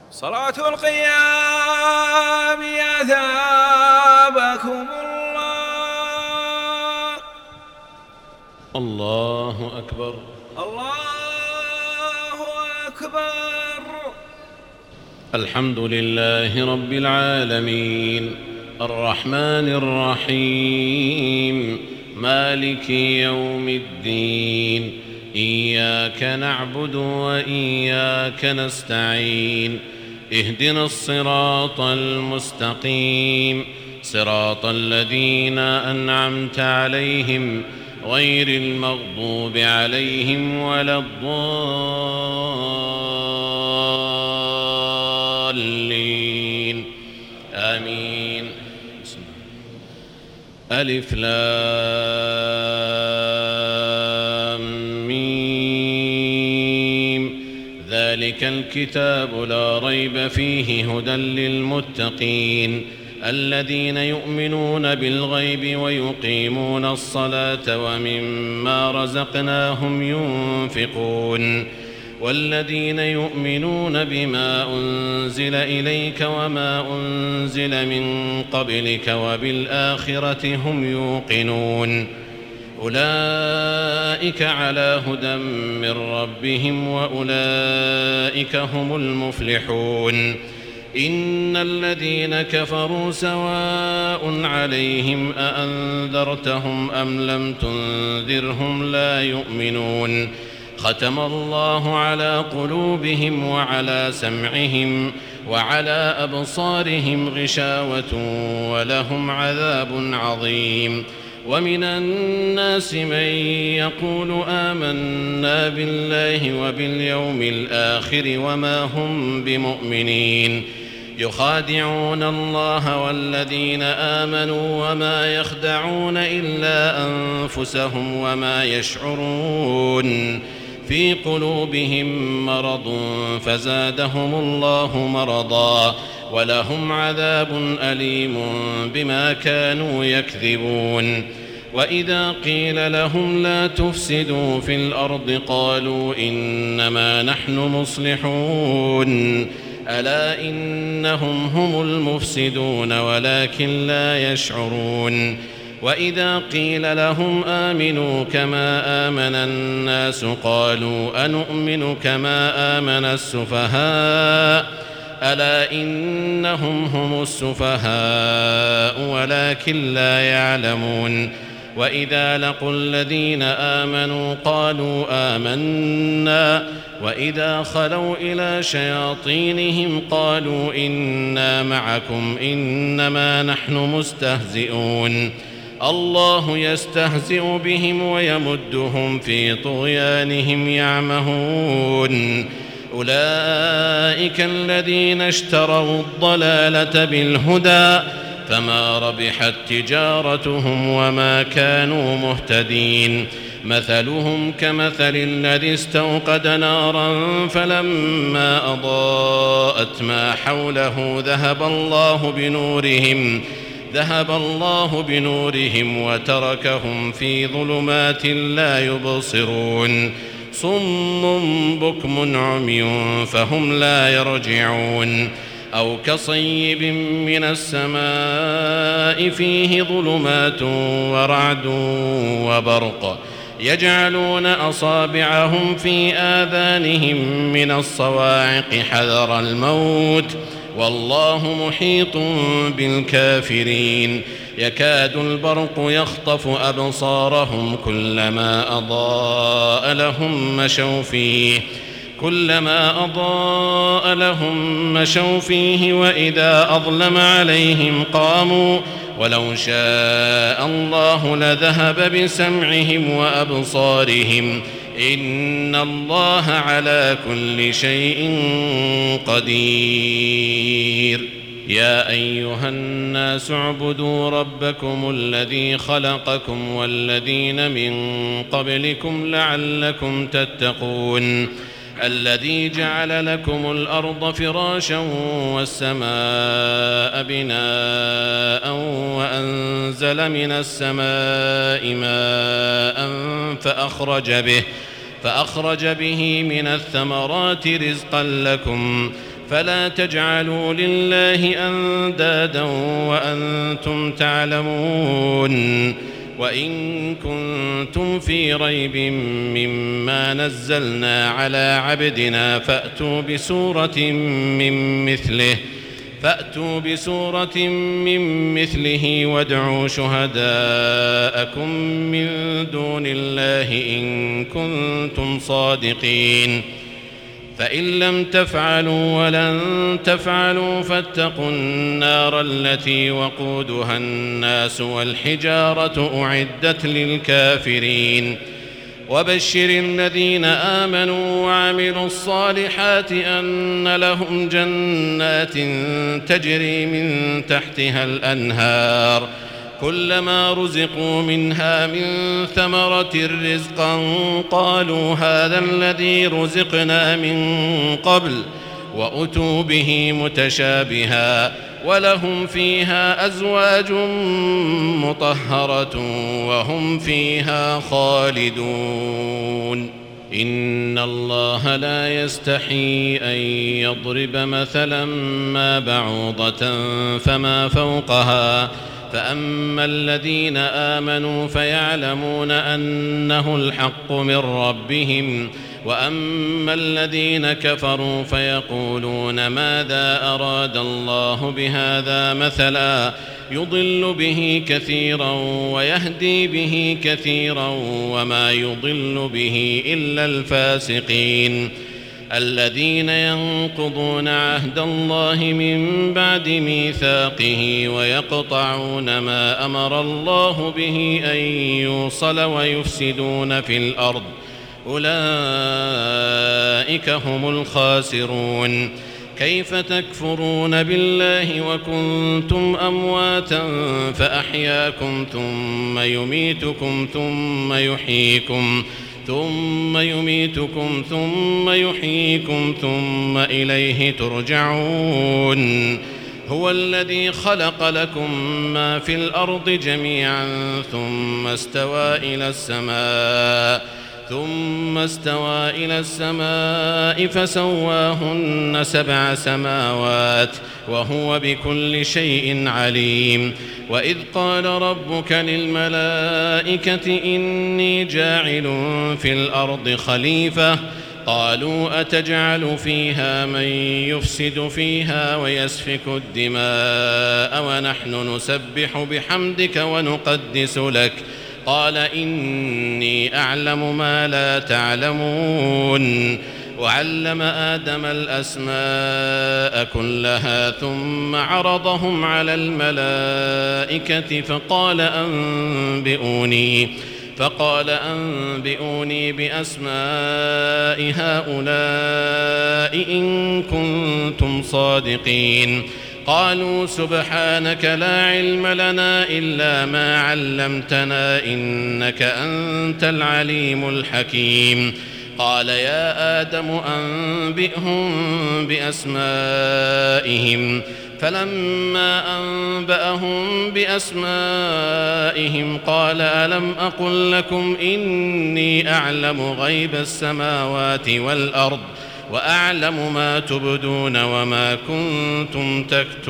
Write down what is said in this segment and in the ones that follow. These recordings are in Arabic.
صلاة القيام أثابكم الله. الله أكبر. الله أكبر. الحمد لله رب العالمين الرحمن الرحيم مالك يوم الدين، إياك نعبد وإياك نستعين، اهدنا الصراط المستقيم، صراط الذين أنعمت عليهم غير المغضوب عليهم ولا الضالين، آمين. ألف لام ميم، ذلك الكتاب لا ريب فيه هدى للمتقين الذين يؤمنون بالغيب ويقيمون الصلاة ومما رزقناهم ينفقون، والذين يؤمنون بما أنزل إليك وما أنزل من قبلك وبالآخرة هم يوقنون، أولئك على هدى من ربهم وأولئك هم المفلحون. إن الذين كفروا سواء عليهم أأنذرتهم أم لم تنذرهم لا يؤمنون، ختم الله على قلوبهم وعلى سمعهم وعلى أبصارهم غشاوة ولهم عذاب عظيم. ومن الناس من يقول آمنا بالله وباليوم الآخر وما هم بمؤمنين، يخادعون الله والذين آمنوا وما يخدعون إلا أنفسهم وما يشعرون، في قلوبهم مرض فزادهم الله مرضا ولهم عذاب أليم بما كانوا يكذبون. وإذا قيل لهم لا تفسدوا في الأرض قالوا إنما نحن مصلحون، ألا إنهم هم المفسدون ولكن لا يشعرون. وإذا قيل لهم آمنوا كما آمن الناس قالوا أنؤمن كما آمن السفهاء، ألا إنهم هم السفهاء ولكن لا يعلمون. وإذا لقوا الذين آمنوا قالوا آمنا، وإذا خلوا إلى شياطينهم قالوا إنا معكم إنما نحن مستهزئون، الله يستهزئ بهم ويمدهم في طغيانهم يعمهون. أولئك الذين اشتروا الضلالة بالهدى فما ربحت تجارتهم وما كانوا مهتدين. مثلهم كمثل الذي استوقد نارا فلما أضاءت ما حوله ذهب الله بنورهم وتركهم في ظلمات لا يبصرون، صم بكم عمي فهم لا يرجعون. أو كصيب من السماء فيه ظلمات ورعد وبرق يجعلون أصابعهم في آذانهم من الصواعق حذر الموت والله محيط بالكافرين. يكاد البرق يخطف أبصارهم كلما أضاء لهم مشوا فيه وإذا أظلم عليهم قاموا، ولو شاء الله لذهب بسمعهم وأبصارهم إن الله على كل شيء قدير. يا أيها الناس اعبدوا ربكم الذي خلقكم والذين من قبلكم لعلكم تتقون، الذي جعل لكم الأرض فراشا والسماء بناء وأنزل من السماء ماء فأخرج به من الثمرات رزقا لكم فلا تجعلوا لله أندادا وأنتم تعلمون وإن كنتم في ريب مما نزلنا على عبدنا فأتوا بسورة من مثله وادعوا شهداءكم من دون الله إن كنتم صادقين فإن لم تفعلوا ولن تفعلوا فاتقوا النار التي وقودها الناس والحجارة أعدت للكافرين وبشر الذين آمنوا وعملوا الصالحات أن لهم جنات تجري من تحتها الأنهار كلما رزقوا منها من ثمرة رزقا قالوا هذا الذي رزقنا من قبل وأتوا به متشابها ولهم فيها أزواج مطهرة وهم فيها خالدون إن الله لا يستحي أن يضرب مثلا ما بعوضة فما فوقها فأما الذين آمنوا فيعلمون أنه الحق من ربهم وأما الذين كفروا فيقولون ماذا أراد الله بهذا مثلا يضل به كثيرا ويهدي به كثيرا وما يضل به إلا الفاسقين الذين ينقضون عهد الله من بعد ميثاقه ويقطعون ما أمر الله به أن يوصل ويفسدون في الأرض أولئك هم الخاسرون كيف تكفرون بالله وكنتم أمواتا فأحياكم ثم يميتكم ثم يحييكم ثم إليه ترجعون هو الذي خلق لكم ما في الأرض جميعا ثم استوى إلى السماء فسواهن 7 سماوات وهو بكل شيء عليم وإذ قال ربك للملائكة إني جاعل في الأرض خليفة قالوا أتجعل فيها من يفسد فيها ويسفك الدماء ونحن نسبح بحمدك ونقدس لك قال إني أعلم ما لا تعلمون وعلم آدم الأسماء كلها ثم عرضهم على الملائكة فقال أنبئوني بأسماء هؤلاء إن كنتم صادقين قالوا سبحانك لا علم لنا إلا ما علمتنا إنك أنت العليم الحكيم قال يا آدم أنبئهم بأسمائهم فلما أنبأهم بأسمائهم قال ألم أقل لكم إني أعلم غيب السماوات والأرض وأعلم ما تبدون وما كنتم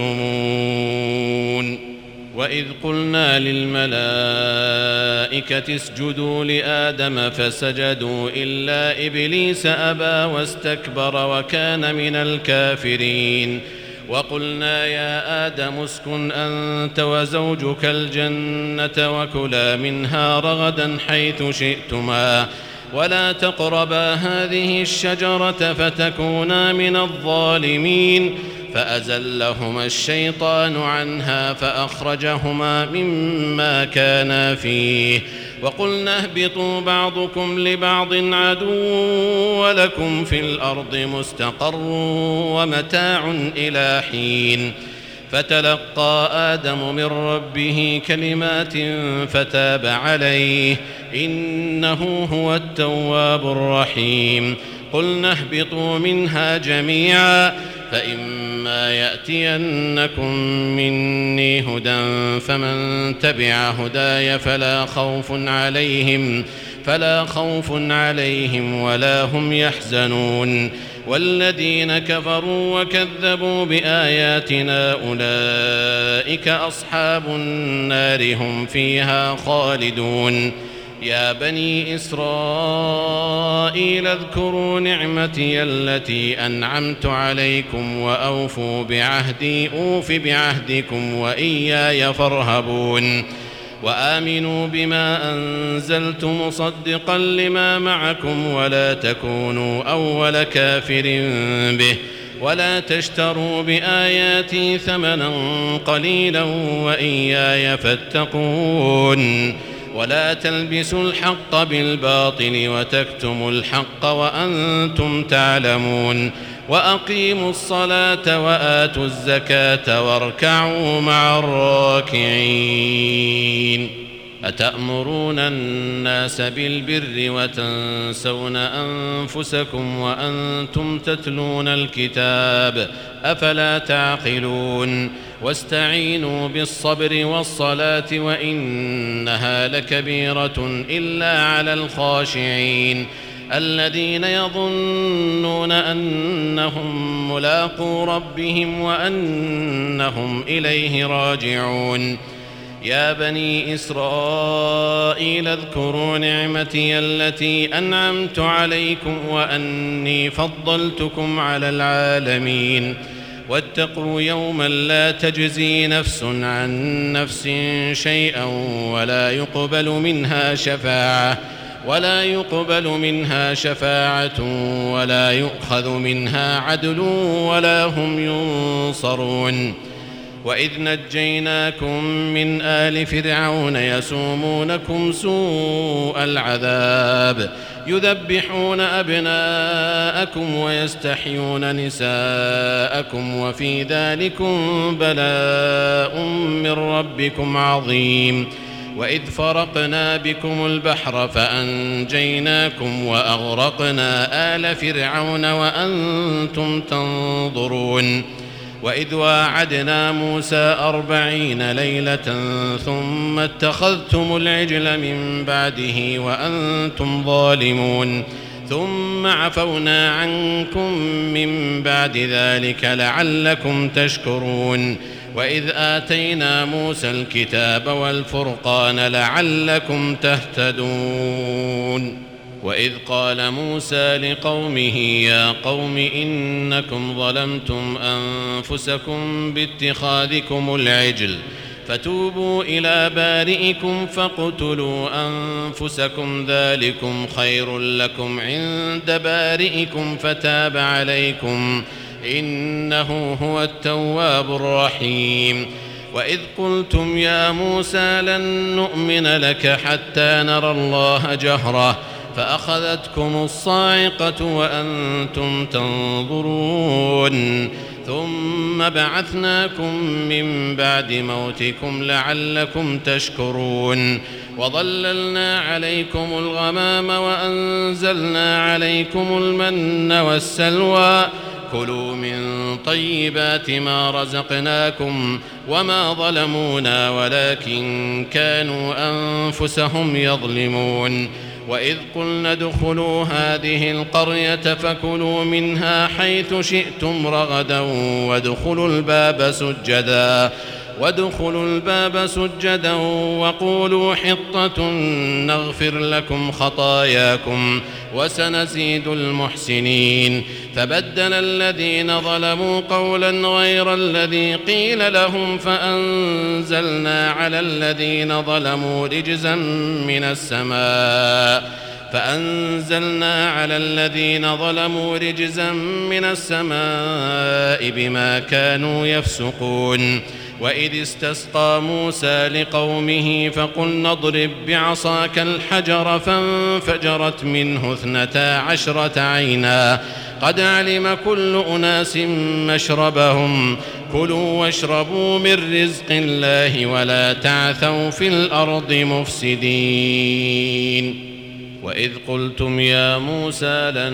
تكتمون وإذ قلنا للملائكة اسجدوا لآدم فسجدوا إلا إبليس أبى واستكبر وكان من الكافرين وقلنا يا آدم اسكن أنت وزوجك الجنة وكلا منها رغدا حيث شئتما ولا تقربا هذه الشجرة فتكونا من الظالمين فأزلهما الشيطان عنها فأخرجهما مما كانا فيه وقلنا اهبطوا بعضكم لبعض عدو ولكم في الأرض مستقر ومتاع إلى حين فتلقى آدم من ربه كلمات فتاب عليه إنه هو التواب الرحيم قلنا اهبطوا منها جميعا فإما يأتينكم مني هدى فمن تبع هداي فلا خوف عليهم ولا هم يحزنون والذين كفروا وكذبوا بآياتنا أولئك أصحاب النار هم فيها خالدون يا بني إسرائيل اذكروا نعمتي التي أنعمت عليكم وأوفوا بعهدي أوف بعهدكم وإياي فارهبون وآمنوا بما أنزلت مصدقا لما معكم ولا تكونوا أول كافر به ولا تشتروا بآياتي ثمنا قليلا وإياي فاتقون ولا تلبسوا الحق بالباطل وتكتموا الحق وأنتم تعلمون وأقيموا الصلاة وآتوا الزكاة واركعوا مع الراكعين أتأمرون الناس بالبر وتنسون أنفسكم وأنتم تتلون الكتاب أفلا تعقلون واستعينوا بالصبر والصلاة وإنها لكبيرة إلا على الخاشعين الذين يظنون أنهم ملاقو ربهم وأنهم إليه راجعون يا بني إسرائيل اذكروا نعمتي التي أنعمت عليكم وأني فضلتكم على العالمين واتقوا يوما لا تجزي نفس عن نفس شيئا ولا يقبل منها شفاعة ولا يؤخذ منها عدل ولا هم ينصرون وإذ نجيناكم من آل فرعون يسومونكم سوء العذاب يذبحون أبناءكم ويستحيون نساءكم وفي ذلكم بلاء من ربكم عظيم وإذ فرقنا بكم البحر فأنجيناكم وأغرقنا آل فرعون وأنتم تنظرون وإذ واعدنا موسى 40 ليلة ثم اتخذتم العجل من بعده وأنتم ظالمون ثم عفونا عنكم من بعد ذلك لعلكم تشكرون وإذ آتينا موسى الكتاب والفرقان لعلكم تهتدون وإذ قال موسى لقومه يا قوم إنكم ظلمتم أنفسكم باتخاذكم العجل فتوبوا إلى بارئكم فاقتلوا أنفسكم ذلكم خير لكم عند بارئكم فتاب عليكم إنه هو التواب الرحيم وإذ قلتم يا موسى لن نؤمن لك حتى نرى الله جهرة فأخذتكم الصاعقة وأنتم تنظرون ثم بعثناكم من بعد موتكم لعلكم تشكرون وظللنا عليكم الغمام وأنزلنا عليكم المن والسلوى كلوا من طيبات ما رزقناكم وما ظلمونا ولكن كانوا أنفسهم يظلمون وإذ قلنا ادخلوا هذه القرية فكلوا منها حيث شئتم رغدا وادخلوا الباب سجدا وقولوا حطة نغفر لكم خطاياكم وسنزيد المحسنين فبدل الذين ظلموا قولا غير الذي قيل لهم فأنزلنا على الذين ظلموا رجزا من السماء بما كانوا يفسقون وإذ استسقى موسى لقومه فقلنا اضرب بعصاك الحجر فانفجرت منه 12 عينا قد علم كل أناس مشربهم كلوا واشربوا من رزق الله ولا تعثوا في الأرض مفسدين وإذ قلتم يا موسى لن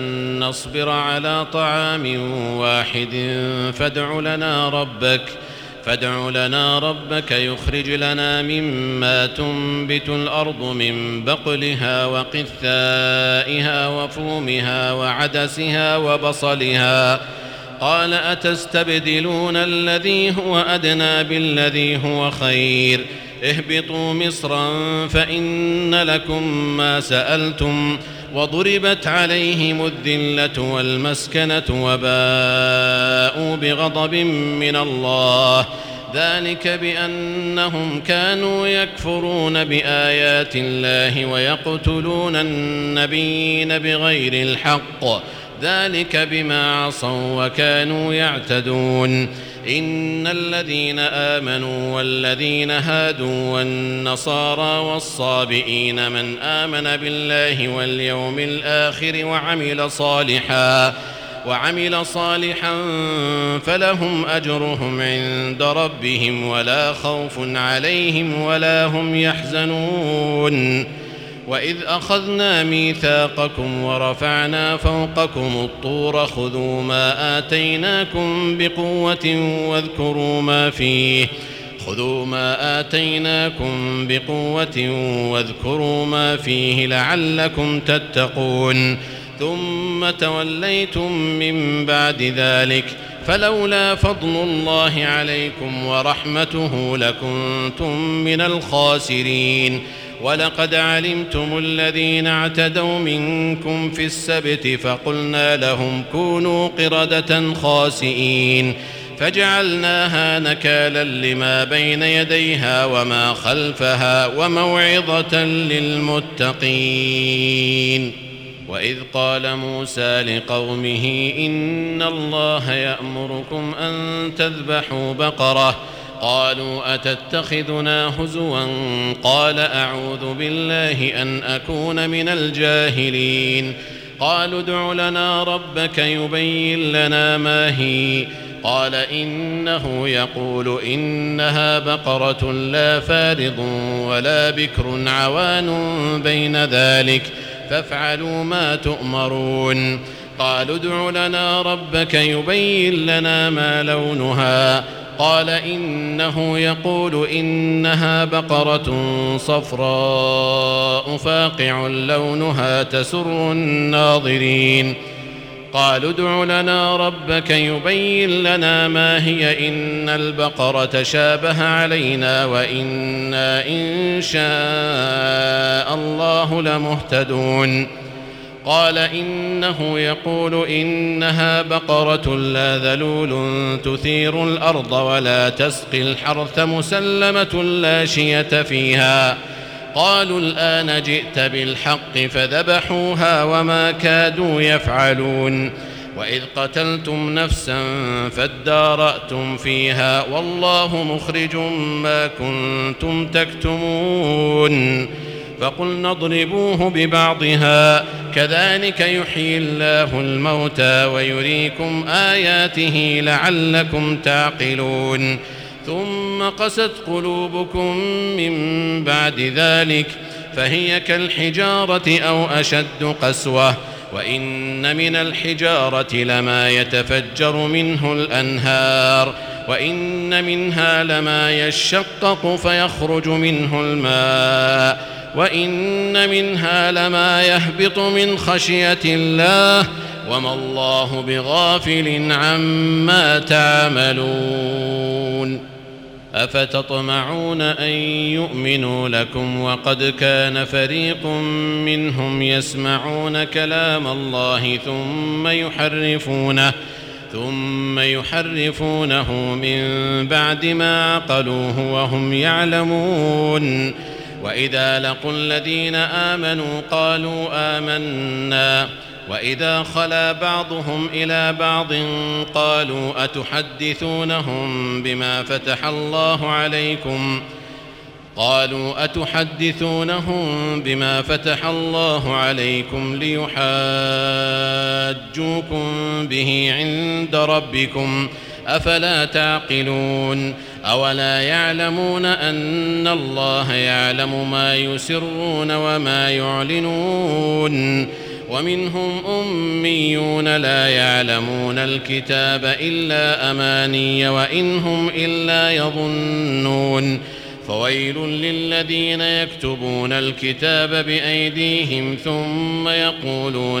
فادع لنا ربك يخرج لنا مما تنبت الأرض من بقلها وقثائها وفومها وعدسها وبصلها قال أتستبدلون الذي هو أدنى بالذي هو خير اهبطوا مصرا فإن لكم ما سألتم وضربت عليهم الذلة والمسكنة وباءوا بغضب من الله ذلك بأنهم كانوا يكفرون بآيات الله ويقتلون النبيين بغير الحق ذلك بما عصوا وكانوا يعتدون إن الذين آمنوا والذين هادوا والنصارى والصابئين من آمن بالله واليوم الآخر وعمل صالحا فلهم أجرهم عند ربهم ولا خوف عليهم ولا هم يحزنون وإذ أخذنا ميثاقكم ورفعنا فوقكم الطور خذوا ما آتيناكم بقوة واذكروا ما فيه لعلكم تتقون ثم توليتم من بعد ذلك فلولا فضل الله عليكم ورحمته لكنتم من الخاسرين ولقد علمتم الذين اعتدوا منكم في السبت فقلنا لهم كونوا قردة خاسئين فجعلناها نكالا لما بين يديها وما خلفها وموعظة للمتقين وإذ قال موسى لقومه إن الله يأمركم أن تذبحوا بقرة قالوا أتتخذنا هزوا قال أعوذ بالله أن أكون من الجاهلين قالوا ادع لنا ربك يبين لنا ما هي قال إنه يقول إنها بقرة لا فارض ولا بكر عوان بين ذلك فافعلوا ما تؤمرون قالوا ادع لنا ربك يبين لنا ما لونها قال إنه يقول إنها بقرة صفراء فاقع لونها تسر الناظرين قالوا ادع لنا ربك يبين لنا ما هي إن البقرة شابه علينا وإنا إن شاء الله لمهتدون قال إنه يقول إنها بقرة لا ذلول تثير الأرض ولا تسقي الحرث مسلمة لا شية فيها قالوا الآن جئت بالحق فذبحوها وما كادوا يفعلون وإذ قتلتم نفسا فادارأتم فيها والله مخرج ما كنتم تكتمون فقلنا اضربوه ببعضها كذلك يحيي الله الموتى ويريكم آياته لعلكم تعقلون ثم قست قلوبكم من بعد ذلك فهي كالحجارة أو أشد قسوة وإن من الحجارة لما يتفجر منه الأنهار وإن منها لما يشقق فيخرج منه الماء وإن منها لما يهبط من خشية الله وما الله بغافل عما تعملون أفتطمعون أن يؤمنوا لكم وقد كان فريق منهم يسمعون كلام الله ثم يحرفونه من بعد ما عقلوه وهم يعلمون وإذا لقوا الذين آمنوا قالوا آمنا وإذا خلا بعضهم إلى بعض قالوا أتحدثونهم بما فتح الله عليكم ليحاجوكم به عند ربكم أفلا تعقلون أولا يعلمون أن الله يعلم ما يسرون وما يعلنون ومنهم أميون لا يعلمون الكتاب إلا أماني وإن هم إلا يظنون فويل للذين يكتبون الكتاب بأيديهم ثم يقولون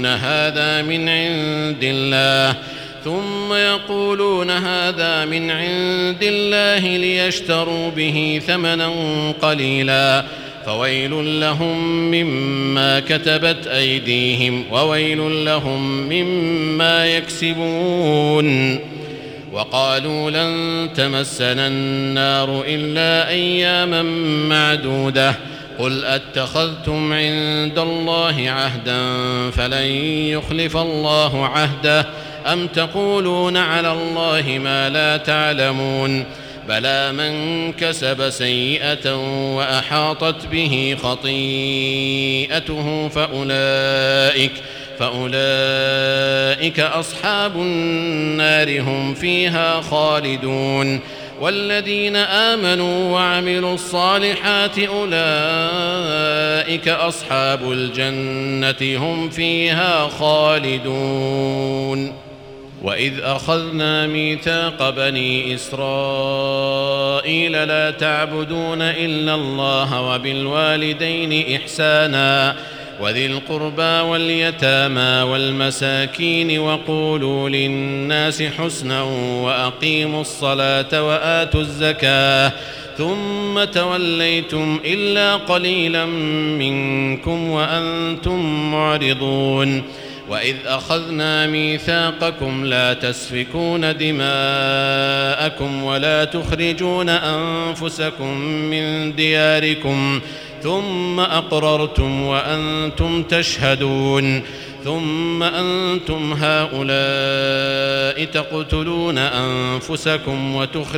هذا من عند الله ليشتروا به ثمنا قليلا فويل لهم مما كتبت أيديهم وويل لهم مما يكسبون وقالوا لن تمسنا النار إلا أياما معدودة قل أتخذتم عند الله عهدا فلن يخلف الله عهده أم تقولون على الله ما لا تعلمون بلى من كسب سيئة وأحاطت به خطيئته فأولئك أصحاب النار هم فيها خالدون والذين آمنوا وعملوا الصالحات أولئك أصحاب الجنة هم فيها خالدون وإذ أخذنا ميثاق بني إسرائيل لا تعبدون إلا الله وبالوالدين إحسانا وذي القربى واليتامى والمساكين وقولوا للناس حسنا وأقيموا الصلاة وآتوا الزكاة ثم توليتم إلا قليلا منكم وأنتم معرضون وإذ أخذنا ميثاقكم لا تسفكون دماءكم ولا تخرجون أنفسكم من دياركم ثم أقررتم وأنتم تشهدون ثم أنتم هؤلاء تقتلون أنفسكم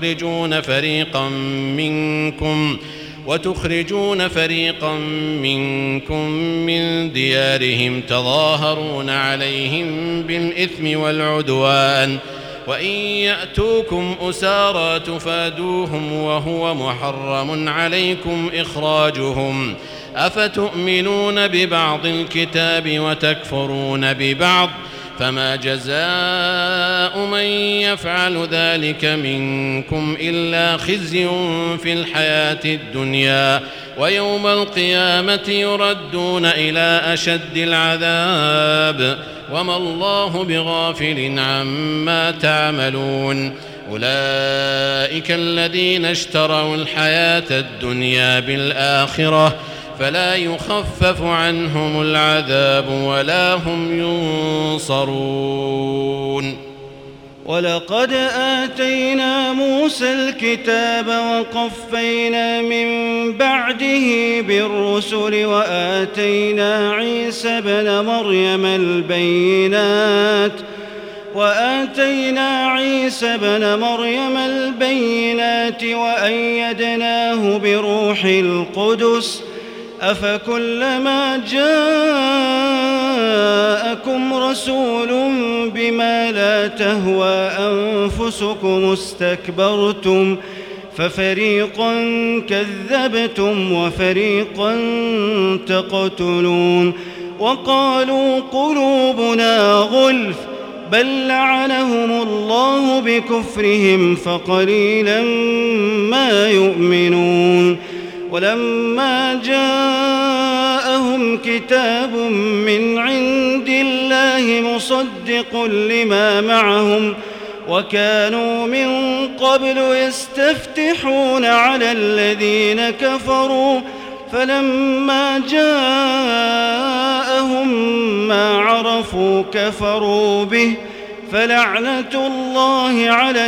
وتخرجون فريقا منكم من ديارهم تظاهرون عليهم بالإثم والعدوان وإن يأتوكم أسارى تفادوهم وهو محرم عليكم إخراجهم أفتؤمنون ببعض الكتاب وتكفرون ببعض فما جزاء من يفعل ذلك منكم إلا خزي في الحياة الدنيا ويوم القيامة يردون إلى أشد العذاب وما الله بغافل عما تعملون أولئك الذين اشتروا الحياة الدنيا بالآخرة فلا يخفف عنهم العذاب ولا هم ينصرون ولقد آتينا موسى الكتاب وقفينا من بعده بالرسل وآتينا عيسى بن مريم البينات وأيدناه بروح القدس أفكلما جاءكم رسول بما لا تهوى أنفسكم استكبرتم ففريقا كذبتم وفريقا تقتلون وقالوا قلوبنا غلف بل لعنهم الله بكفرهم فقليلا ما يؤمنون ولما جاءهم كتاب من عند الله مصدق لما معهم وكانوا من قبل يستفتحون على الذين كفروا فلما جاءهم ما عرفوا كفروا به فلعنة الله على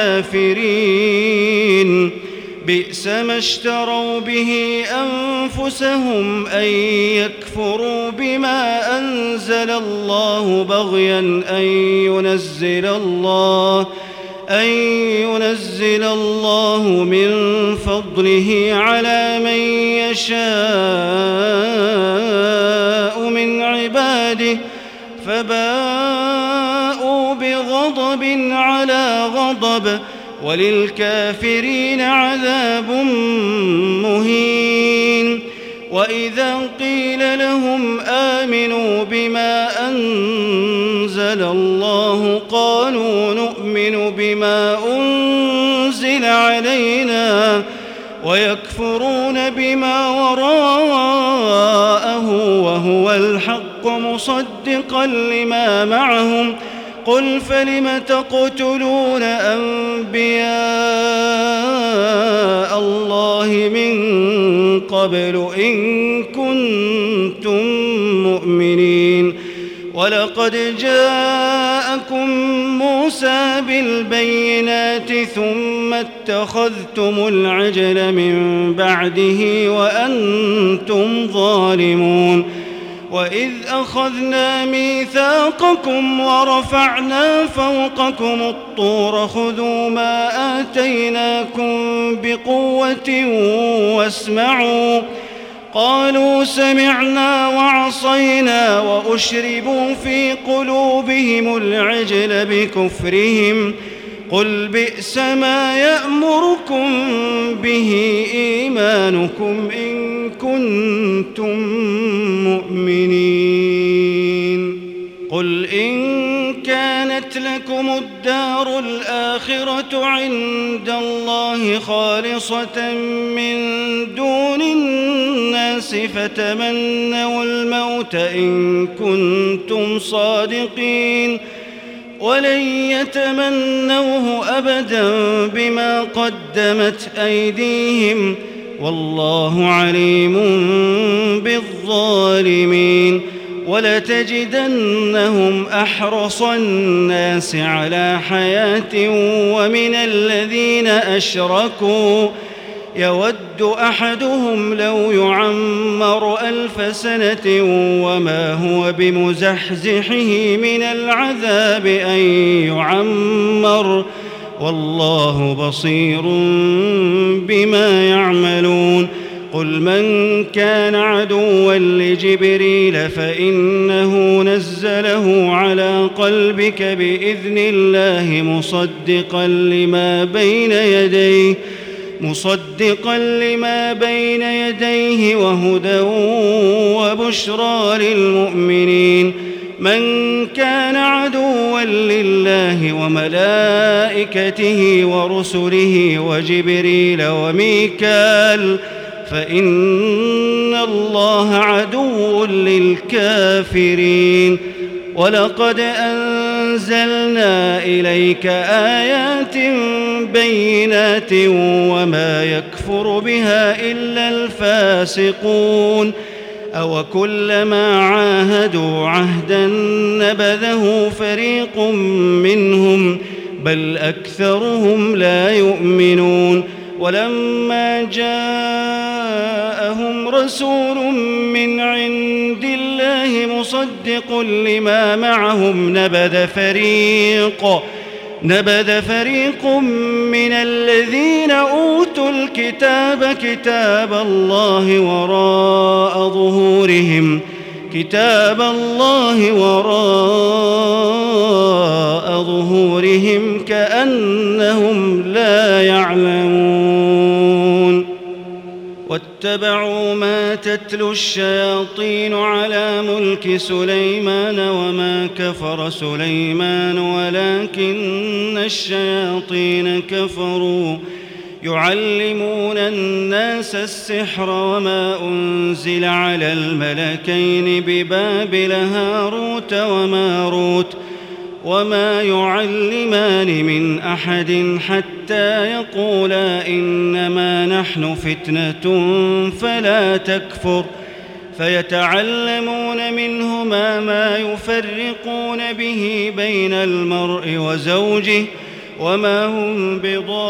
الكافرين بئس ما اشتروا به أنفسهم أن يكفروا بما أنزل الله بغيا أن ينزل الله من فضله على من يشاء من عباده فباءوا بغضب على غضب وللكافرين عذاب مهين وإذا قيل لهم آمنوا بما أنزل الله قالوا نؤمن بما أنزل علينا ويكفرون بما وراءه وهو الحق مصدقا لما معهم قل فلم تقتلون أنبياء الله من قبل إن كنتم مؤمنين ولقد جاءكم موسى بالبينات ثم اتخذتم العجل من بعده وأنتم ظالمون وإذ أخذنا ميثاقكم ورفعنا فوقكم الطور خذوا ما آتيناكم بقوة واسمعوا قالوا سمعنا وعصينا وأشربوا في قلوبهم العجل بكفرهم قل بئس ما يأمركم به إيمانكم إن كنتم مؤمنين قل إن كانت لكم الدار الآخرة عند الله خالصة من دون الناس فتمنوا الموت إن كنتم صادقين ولن يتمنوه أبدا بما قدمت أيديهم والله عليم بالظالمين ولتجدنهم أحرص الناس على حياة ومن الذين أشركوا يود أحدهم لو يعمر 1000 سنة وما هو بمزحزحه من العذاب أن يعمر والله بصير بما يعملون قل من كان عدوا لجبريل فإنه نزله على قلبك بإذن الله مصدقا لما بين يديه وهدى وبشرى للمؤمنين من كان عدوا لله وملائكته ورسله وجبريل وميكال فإن الله عدو للكافرين ولقد أنزلنا إليك آيات بينات وما يكفر بها إلا الفاسقون أوكلما عاهدوا عهدا نبذه فريق منهم بل أكثرهم لا يؤمنون ولما جاءهم رسول من عند الله مصدق لما معهم نبذ فريق من الذين أوتوا الكتاب كتاب الله وراء ظهورهم كأنهم لا يعلمون واتبعوا ما تتلو الشياطين على ملك سليمان وما كفر سليمان ولكن الشياطين كفروا يعلمون الناس السحر وما أنزل على الملكين ببابل هاروت وماروت وما يعلمان من أحد حتى يقولا إنما نحن فتنة فلا تكفر فيتعلمون منهما ما يفرقون به بين المرء وزوجه وما هم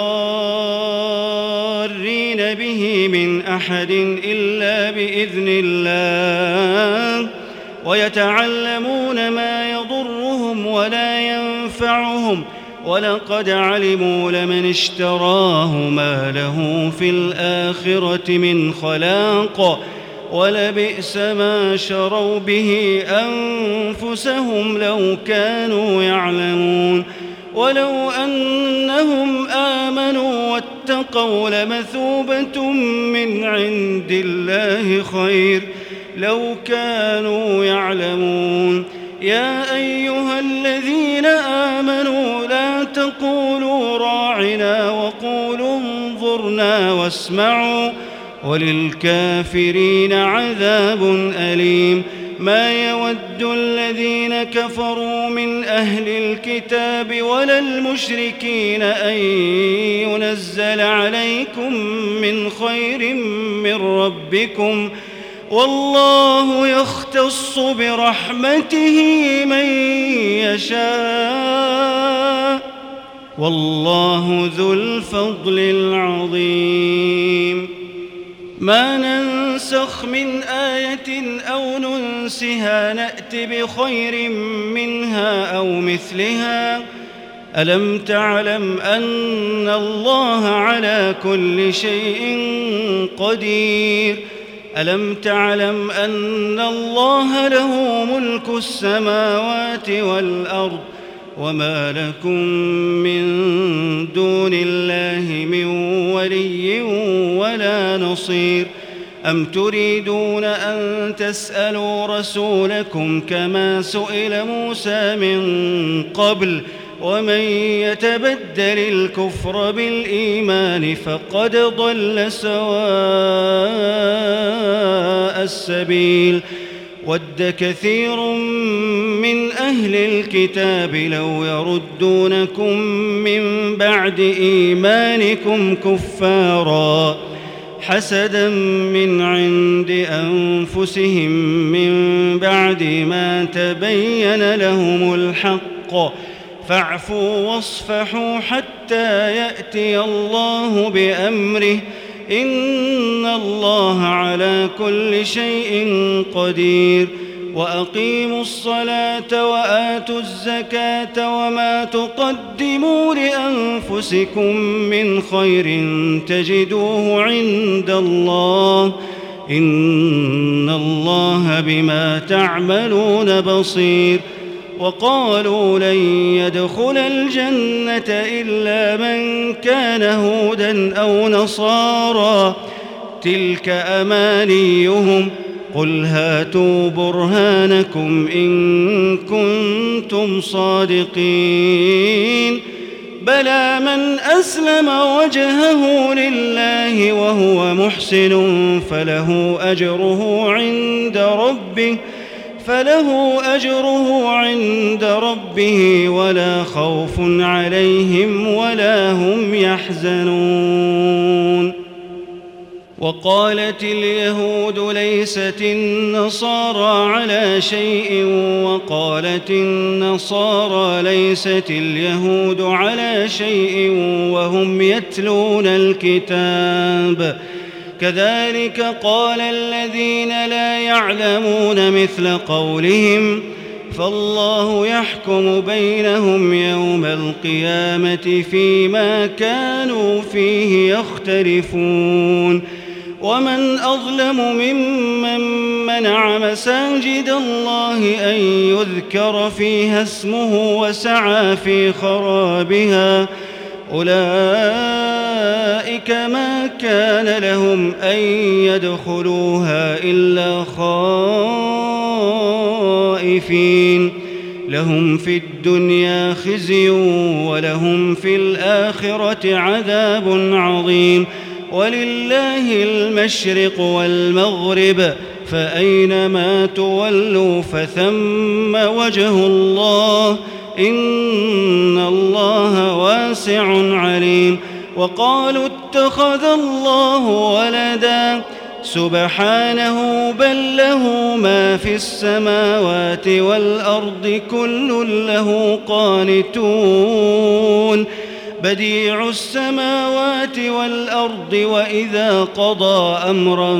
بضارين به من أحد إلا بإذن الله ويتعلمون ما يضرهم ولا ينفعهم ولقد علموا لمن اشتراه ما له في الآخرة من خلاق ولبئس ما شروا به أنفسهم لو كانوا يعلمون ولو أنهم آمنوا واتقوا القول مثوبة من عند الله خير لو كانوا يعلمون. يا أيها الذين آمنوا لا تقولوا راعنا وقولوا انظرنا واسمعوا وللكافرين عذاب أليم. ما يود الذين كفروا من أهل الكتاب ولا المشركين أن ينزل عليكم من خير من ربكم والله يختص برحمته من يشاء والله ذو الفضل العظيم. ما ننسخ من آية أو ننسها نأت بخير منها أو مثلها. ألم تعلم أن الله على كل شيء قدير. ألم تعلم أن الله له ملك السماوات والأرض وما لكم من دون الله من ولي ولا نصير. أم تريدون أن تسألوا رسولكم كما سئل موسى من قبل ومن يتبدل الكفر بالإيمان فقد ضل سواء السبيل. ود كثير من أهل الكتاب لو يردونكم من بعد إيمانكم كفارا حسدا من عند أنفسهم من بعد ما تبين لهم الحق فاعفوا واصفحوا حتى يأتي الله بأمره إن الله على كل شيء قدير. وأقيموا الصلاة وآتوا الزكاة وما تقدموا لأنفسكم من خير تجدوه عند الله إن الله بما تعملون بصير. وقالوا لن يدخل الجنة إلا من كان هودا أو نصارى تلك أمانيهم قل هاتوا برهانكم إن كنتم صادقين. بلى من أسلم وجهه لله وهو محسن فله أجره عند ربه ولا خوف عليهم ولا هم يحزنون. وقالت اليهود ليست النصارى على شيء وقالت النصارى ليست اليهود على شيء وهم يتلون الكتاب كذلك قال الذين لا يعلمون مثل قولهم فالله يحكم بينهم يوم القيامة فيما كانوا فيه يختلفون. ومن أظلم ممن منع مساجد الله أن يذكر فيها اسمه وسعى في خرابها أولئك ما كان لهم أن يدخلوها إلا خائفين لهم في الدنيا خزي ولهم في الآخرة عذاب عظيم. ولله المشرق والمغرب فأينما تولوا فثم وجه الله إن الله واسع عليم. وقالوا اتخذ الله ولدا سبحانه بل له ما في السماوات والأرض كل له قانتون. بديع السماوات والأرض وإذا قضى أمرا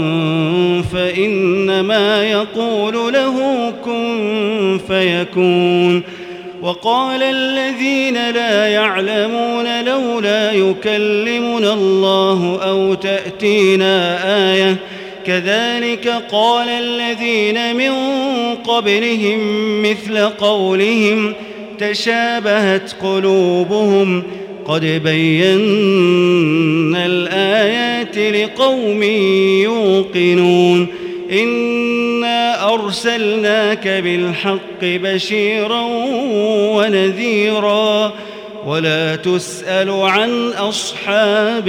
فإنما يقول له كن فيكون. وقال الذين لا يعلمون لولا يكلمنا الله أو تأتينا آية كذلك قال الذين من قبلهم مثل قولهم تشابهت قلوبهم قد بينا الآيات لقوم يوقنون إنا أرسلناك بالحق بشيرا ونذيرا ولا تسأل عن أصحاب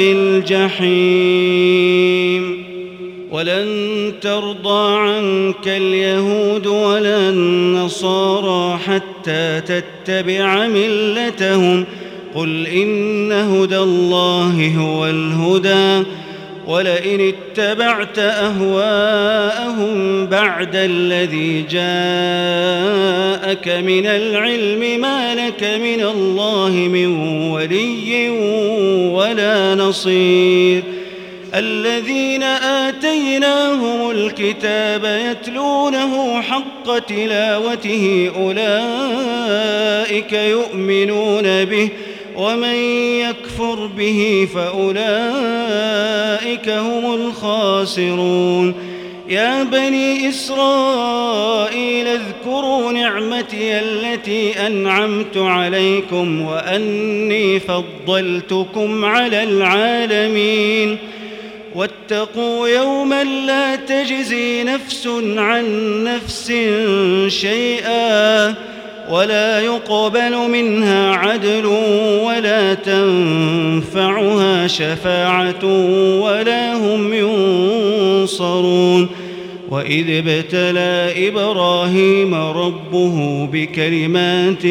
الجحيم ولن ترضى عنك اليهود ولا النصارى حتى تتبع ملتهم قل إن هدى الله هو الهدى ولئن اتبعت أهواءهم بعد الذي جاءك من العلم ما لك من الله من ولي ولا نصير الذين آتيناهم الكتاب يتلونه حق تلاوته أولئك يؤمنون به ومن يكفر به فأولئك هم الخاسرون يا بني إسرائيل اذكروا نعمتي التي أنعمت عليكم وأني فضلتكم على العالمين واتقوا يوما لا تجزي نفس عن نفس شيئا ولا يقبل منها عدل ولا تنفعها شفاعة ولا هم ينصرون وإذ ابتلى إبراهيم ربه بكلمات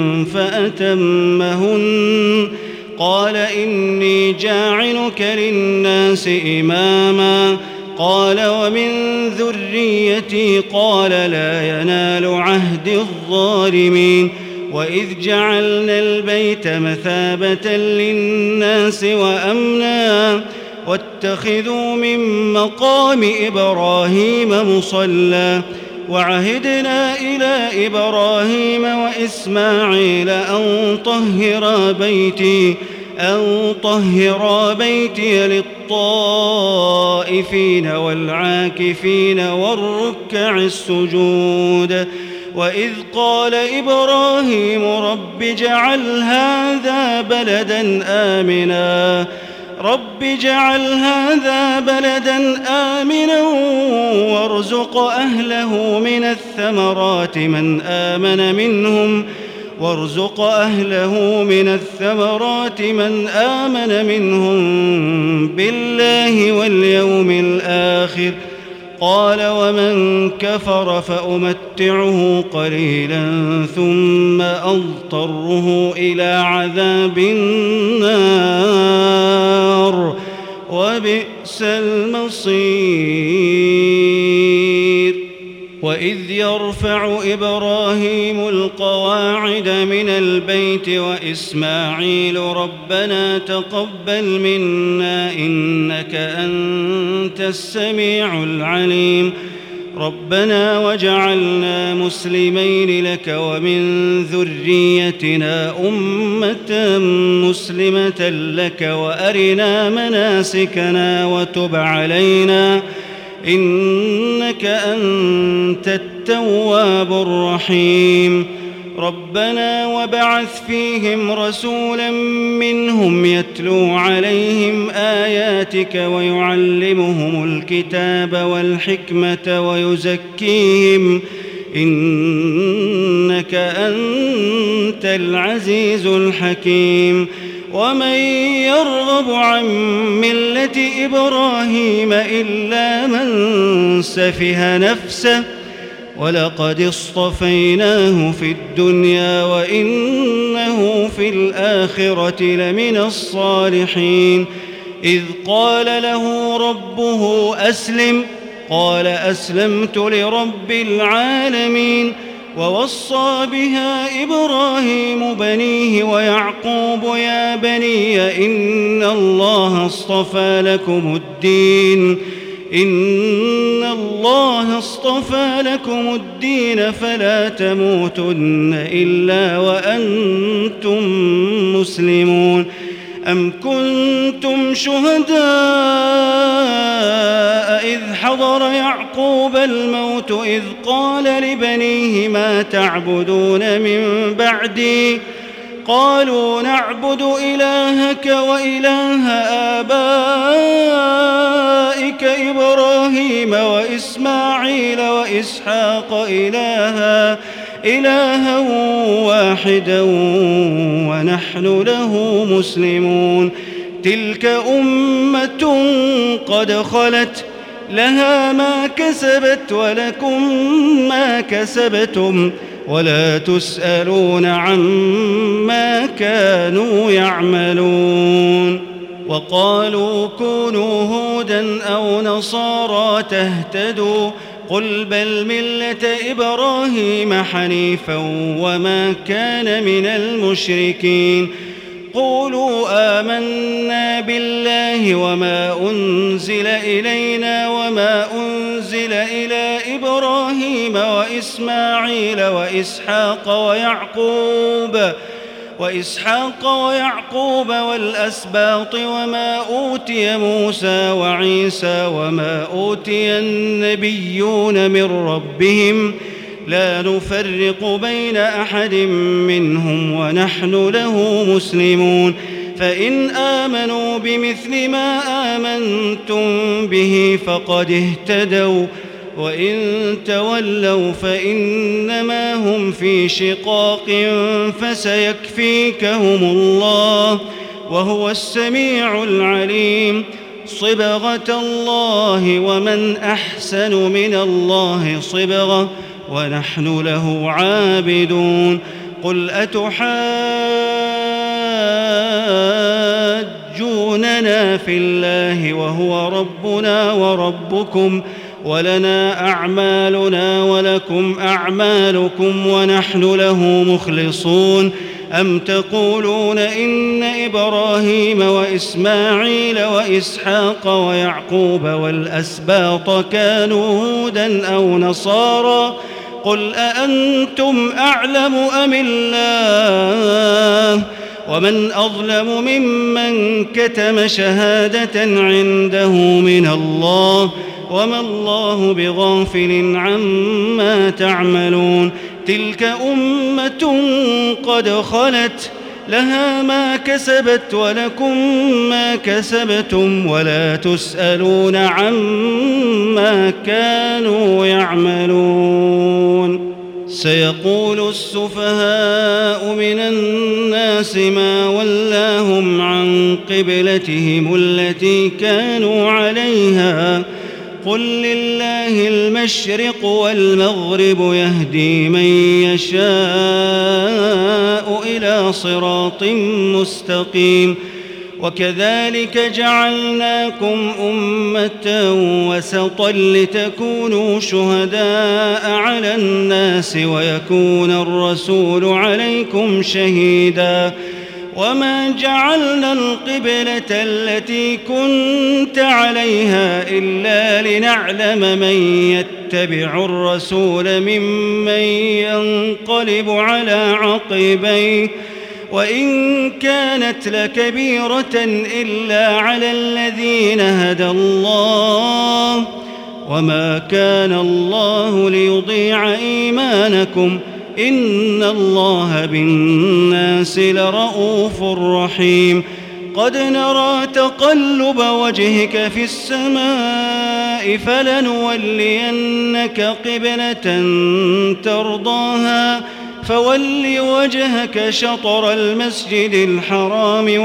فأتمهن قال إني جاعلك للناس إماما قال ومن ذريتي قال لا ينال عهد الظالمين وإذ جعلنا البيت مثابة للناس وأمنا واتخذوا من مقام إبراهيم مصلى وعهدنا إلى إبراهيم وإسماعيل أن طهرا بيتي للطائفين والعاكفين والركع السجود وإذ قال إبراهيم رب اجعل هذا بلدا آمنا وارزق أهله من الثمرات من آمن منهم بالله واليوم الآخر قال ومن كفر فأمتعه قليلا ثم أضطره إلى عذاب النار وبئس المصير وإذ يرفع إبراهيم القواعد من البيت وإسماعيل ربنا تقبل منا إنك أنت السميع العليم ربنا وجعلنا مسلمين لك ومن ذريتنا أمة مسلمة لك وأرنا مناسكنا وتب علينا إنك أنت التواب الرحيم ربنا وبعث فيهم رسولا منهم يتلو عليهم آياتك ويعلمهم الكتاب والحكمة ويزكيهم إنك أنت العزيز الحكيم ومن يرغب عن ملة إبراهيم إلا من سفه نفسه ولقد اصطفيناه في الدنيا وإنه في الآخرة لمن الصالحين إذ قال له ربه أسلم قال أسلمت لرب العالمين ووصى بها إبراهيم بنيه ويعقوب يا بني إن الله اصطفى لكم الدين فلا تموتن إلا وأنتم مسلمون أم كنتم شهداء إذ حضر يعقوب الموت إذ قال لبنيه ما تعبدون من بعدي قالوا نعبد إلهك وإله آبائك إبراهيم وإسماعيل وإسحاق إلها واحدا ونحن له مسلمون تلك أمة قد خلت لها ما كسبت ولكم ما كسبتم ولا تسألون عما كانوا يعملون وقالوا كونوا هودا أو نصارى تهتدوا قل بل ملة إبراهيم حنيفا وما كان من المشركين قولوا آمنا بالله وما أنزل إلينا وما أنزل إلى إبراهيم وإسماعيل وإسحاق ويعقوب والأسباط وما أوتي موسى وعيسى وما أوتي النبيون من ربهم لا نفرق بين أحد منهم ونحن له مسلمون فإن آمنوا بمثل ما آمنتم به فقد اهتدوا وإن تولوا فإنما هم في شقاق فسيكفيكهم الله وهو السميع العليم صبغة الله ومن أحسن من الله صبغة ونحن له عابدون قل أتحاجوننا في الله وهو ربنا وربكم ولنا أعمالنا ولكم أعمالكم ونحن له مخلصون أم تقولون إن إبراهيم وإسماعيل وإسحاق ويعقوب والأسباط كانوا هودا أو نصارى قل أأنتم أعلم أم الله ومن أظلم ممن كتم شهادة عنده من الله وما الله بغافل عما تعملون تلك أمة قد خلت لها ما كسبت ولكم ما كسبتم ولا تسألون عما كانوا يعملون سيقول السفهاء من الناس ما ولاهم عن قبلتهم التي كانوا عليها قل لله المشرق والمغرب يهدي من يشاء إلى صراط مستقيم وكذلك جعلناكم أمة وسطا لتكونوا شهداء على الناس ويكون الرسول عليكم شهيدا وما جعلنا القبلة التي كنت عليها إلا لنعلم من يتبع الرسول ممن ينقلب على عقبيه وإن كانت لكبيرة إلا على الذين هدى الله وما كان الله ليضيع إيمانكم إن الله بالناس لرؤوف رحيم قد نرى تقلب وجهك في السماء فلنولينك قبلة ترضاها فول وجهك شطر المسجد الحرام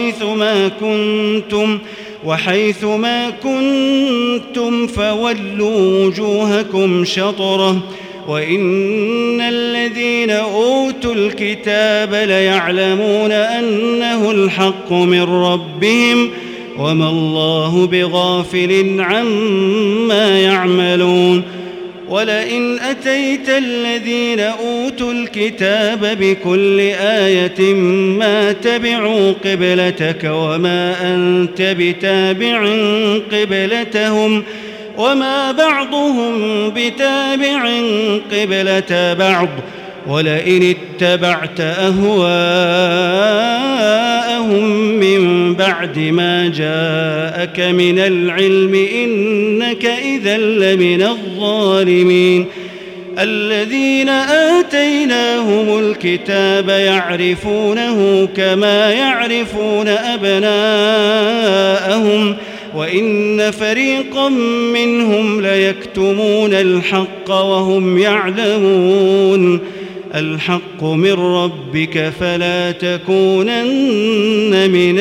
وحيث ما كنتم فولوا وجوهكم شطره وإن الذين أوتوا الكتاب ليعلمون أنه الحق من ربهم وما الله بغافل عما يعملون ولئن أتيت الذين أوتوا الكتاب بكل آية ما تبعوا قبلتك وما أنت بتابع قبلتهم وما بعضهم بتابع قبلة بعض ولئن اتبعت أهواءهم من بعد ما جاءك من العلم إنك إذا لمن الظالمين الذين آتيناهم الكتاب يعرفونه كما يعرفون أبناءهم وإن فريقا منهم ليكتمون الحق وهم يعلمون الحق من ربك فلا تكونن من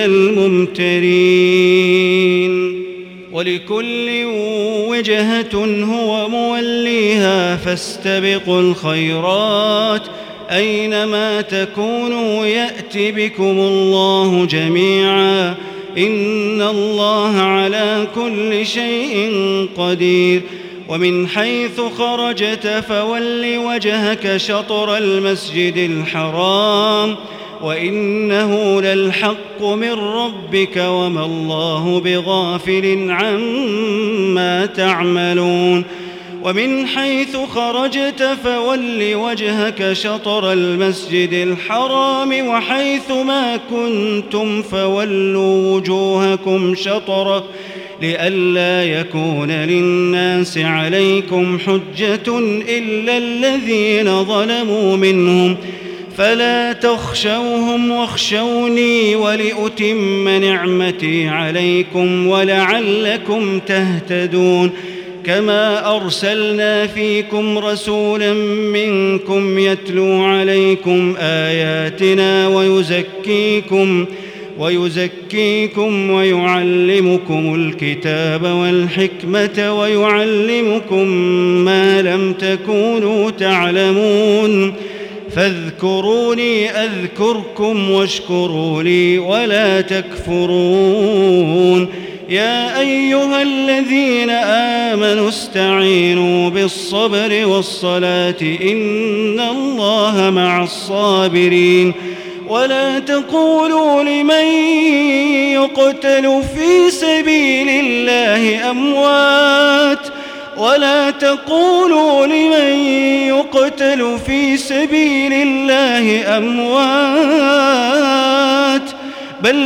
الممترين ولكل وجهة هو موليها فاستبقوا الخيرات أينما تكونوا يأت بكم الله جميعا إن الله على كل شيء قدير ومن حيث خرجت فول وجهك شطر المسجد الحرام وإنه للحق من ربك وما الله بغافل عما تعملون ومن حيث خرجت فول وجهك شطر المسجد الحرام وحيث ما كنتم فولوا وجوهكم شطره لئلا يكون للناس عليكم حجة إلا الذين ظلموا منهم فلا تخشوهم واخشوني ولأتم نعمتي عليكم ولعلكم تهتدون كما أرسلنا فيكم رسولا منكم يتلو عليكم آياتنا ويزكيكم ويعلمكم الكتاب والحكمة ويعلمكم ما لم تكونوا تعلمون فاذكروني أذكركم واشكروا لي ولا تكفرون يا أيها الذين آمنوا استعينوا بالصبر والصلاة إن الله مع الصابرين ولا تقولوا لمن يقتل في سبيل الله أموات ولا تقولوا لمن يقتل في سبيل الله أموات بل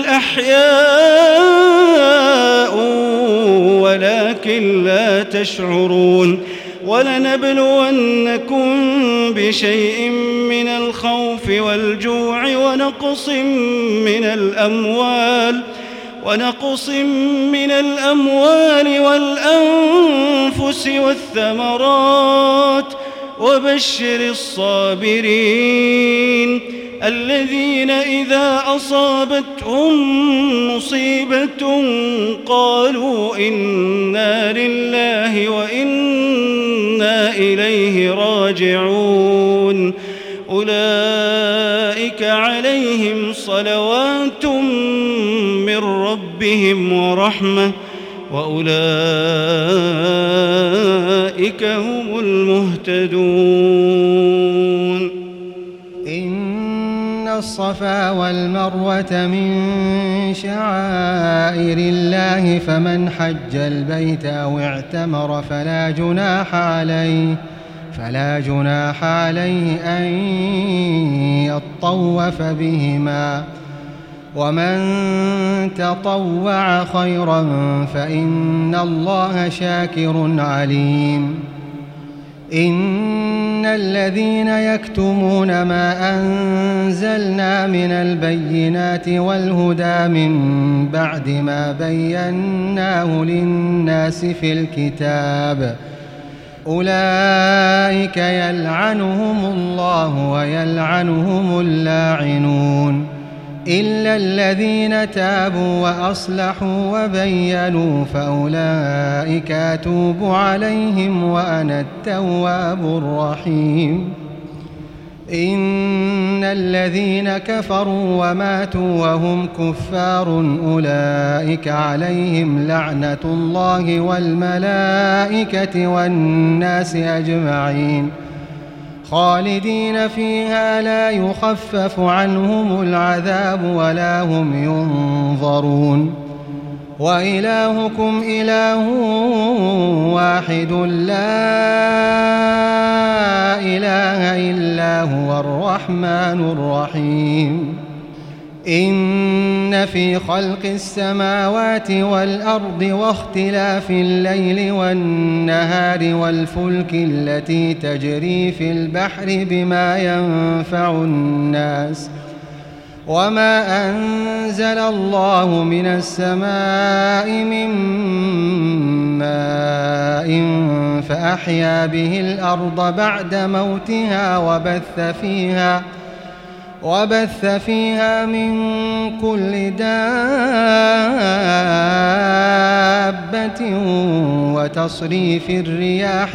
أحياء ولكن لا تشعرون ولنبلونكم بشيء من الخوف والجوع ونقص من الأموال والأنفس والثمرات وبشر الصابرين الذين إذا أصابتهم مصيبة قالوا إنا لله وإنا إليه راجعون أولئك عليهم صلوات من ربهم ورحمة وأولئك هم المهتدون إن الصفا والمروة من شعائر الله فمن حج البيت أو اعتمر فلا جناح عليه أن يطوف بهما ومن تطوع خيرا فإن الله شاكر عليم إن الذين يكتمون ما أنزلنا من البينات والهدى من بعد ما بيناه للناس في الكتاب أولئك يلعنهم الله ويلعنهم اللاعنون إلا الذين تابوا وأصلحوا وبينوا فأولئك أتوب عليهم وأنا التواب الرحيم إن الذين كفروا وماتوا وهم كفار أولئك عليهم لعنة الله والملائكة والناس أجمعين خالدين فيها لا يخفف عنهم العذاب ولا هم ينظرون وإلهكم إله واحد لا إله إلا هو الرحمن الرحيم إن في خلق السماوات والأرض واختلاف الليل والنهار والفلك التي تجري في البحر بما ينفع الناس وما أنزل الله من السماء من ماء فأحيا به الأرض بعد موتها وبث فيها من كل دابة وتصريف الرياح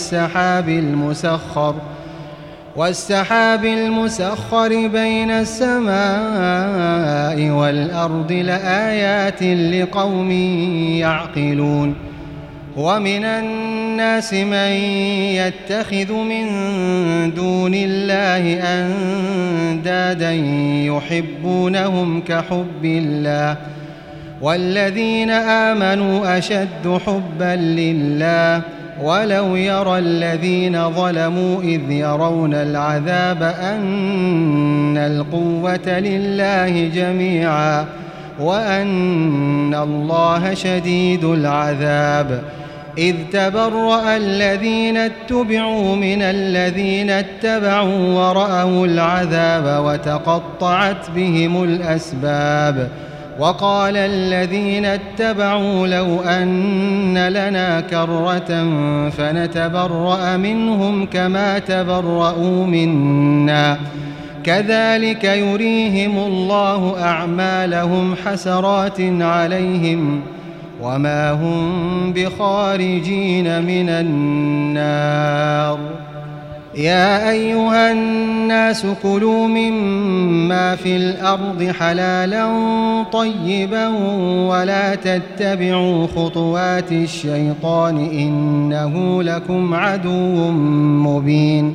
والسحاب المسخر بين السماء والأرض لآيات لقوم يعقلون ومن الناس من يتخذ من دون الله أندادا يحبونهم كحب الله والذين آمنوا أشد حبا لله ولو يرى الذين ظلموا إذ يرون العذاب أن القوة لله جميعا وأن الله شديد العذاب إذ تبرأ الذين اتبعوا من الذين اتبعوا ورأوا العذاب وتقطعت بهم الأسباب وقال الذين اتبعوا لو أن لنا كرة فنتبرأ منهم كما تبرأوا منا كذلك يريهم الله أعمالهم حسرات عليهم وما هم بخارجين من النار يا أيها الناس كلوا مما في الأرض حلالا طيبا ولا تتبعوا خطوات الشيطان إنه لكم عدو مبين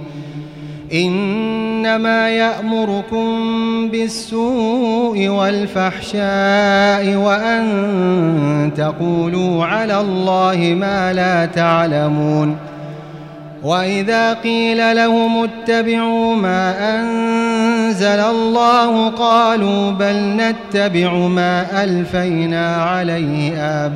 إنما يأمركم بالسوء والفحشاء وأن تقولوا على الله ما لا تعلمون وإذا قيل لهم اتبعوا ما أنزل الله قالوا بل نتبع ما ألفينا عليه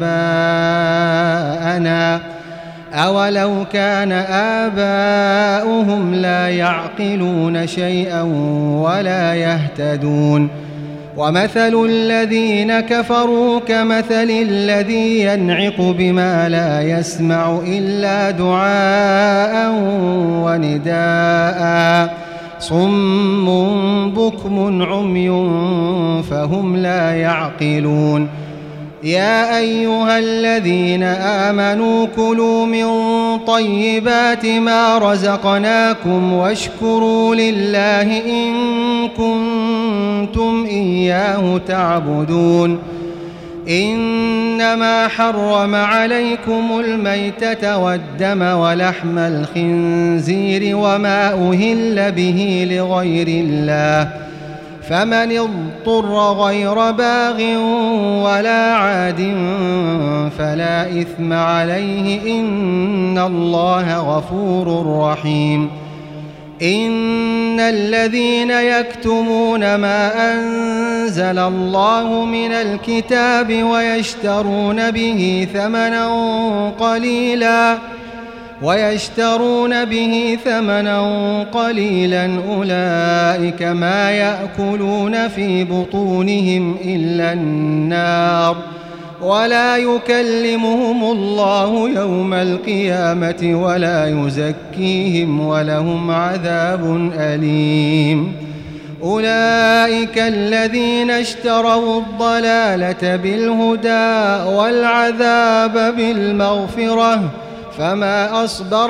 آباءنا أولو كان آباؤهم لا يعقلون شيئا ولا يهتدون ومثل الذين كفروا كمثل الذي ينعق بما لا يسمع إلا دعاء ونداء صم بكم عمي فهم لا يعقلون يا أيها الذين آمنوا كلوا من طيبات ما رزقناكم واشكروا لله إن كنتم إياه تعبدون إنما حرم عليكم الميتة والدم ولحم الخنزير وما أهل به لغير الله فمن اضطر غير باغ ولا عاد فلا إثم عليه إن الله غفور رحيم إن الذين يكتمون ما أنزل الله من الكتاب ويشترون به ثمنا قليلا أولئك ما يأكلون في بطونهم إلا النار ولا يكلمهم الله يوم القيامة ولا يزكيهم ولهم عذاب أليم أولئك الذين اشتروا الضلالة بالهدى والعذاب بالمغفرة فما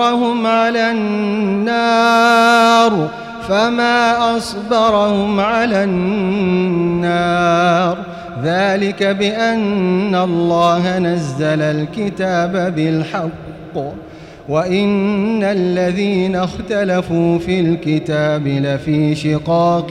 أصبرهم على النار ذلك بأن الله نزل الكتاب بالحق وإن الذين اختلفوا في الكتاب لفي شقاق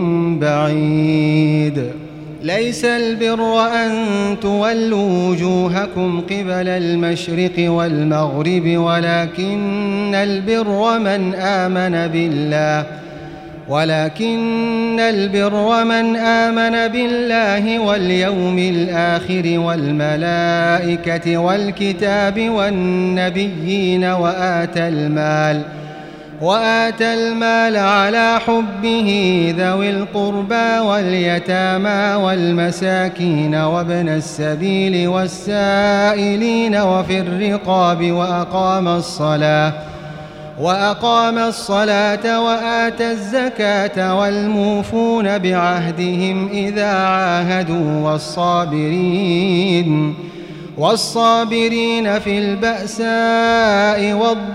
بعيد ليس البر أن تولوا وجوهكم قبل المشرق والمغرب ولكن البر من آمن بالله ولكن البر من آمن بالله واليوم الآخر والملائكة والكتاب والنبيين وآتى المال على حبه ذوي القربى واليتامى والمساكين وابن السبيل والسائلين وفي الرقاب وأقام الصلاة وآتى الزكاة والموفون بعهدهم إذا عاهدوا والصابرين في البأساء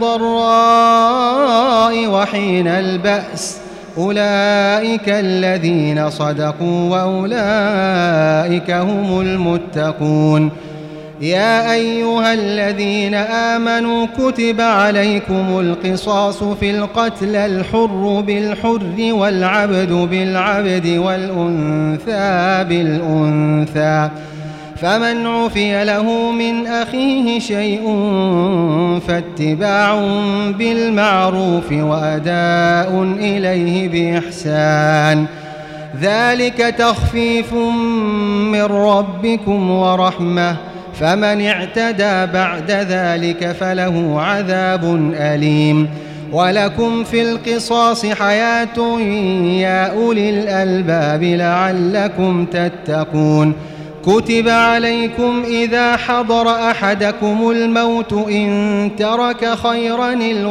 والضراء وحين البأس أولئك الذين صدقوا وأولئك هم المتقون. يا أيها الذين آمنوا كتب عليكم القصاص في القتل الحر بالحر والعبد بالعبد والأنثى بالأنثى فمن عفي له من أخيه شيء فاتباع بالمعروف وأداء إليه بإحسان ذلك تخفيف من ربكم ورحمة فمن اعتدى بعد ذلك فله عذاب أليم. ولكم في القصاص حياة يا أولي الألباب لعلكم تتقون. كتب عليكم إذا حضر أحدكم الموت إن ترك خيرا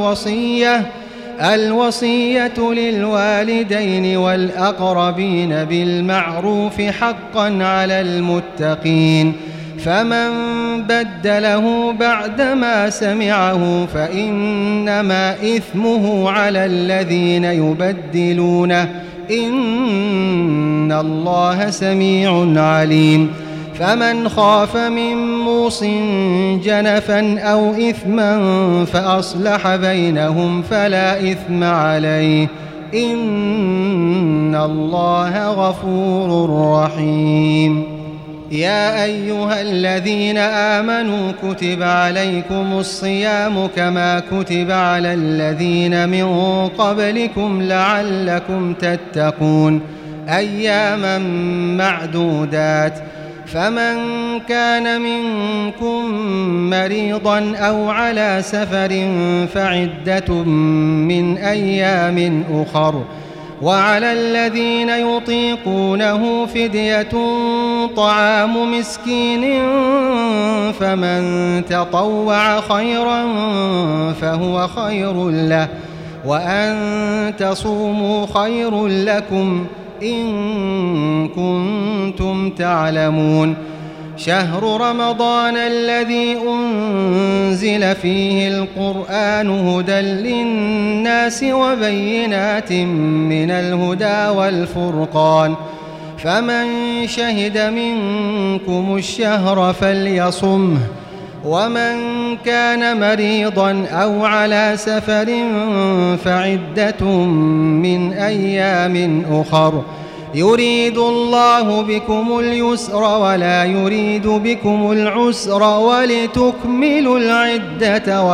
الوصية للوالدين والأقربين بالمعروف حقا على المتقين فمن بدله بعدما سمعه فإنما إثمه على الذين يبدلونه إن الله سميع عليم. فمن خاف من موص جنفا أو إثما فأصلح بينهم فلا إثم عليه إن الله غفور رحيم. يا أيها الذين آمنوا كتب عليكم الصيام كما كتب على الذين من قبلكم لعلكم تتقون أياما معدودات فمن كان منكم مريضا أو على سفر فعدة من أيام أخر وعلى الذين يطيقونه فدية طعام مسكين فمن تطوع خيرا فهو خير له وأن تصوموا خير لكم إن كنتم تعلمون. شهر رمضان الذي أنزل فيه القرآن هدى للناس وبينات من الهدى والفرقان فمن شهد منكم الشهر فليصمه ومن كان مريضا أو على سفر فعدة من أيام أخر يريد الله بكم اليسر ولا يريد بكم العسر ولتكملوا العدة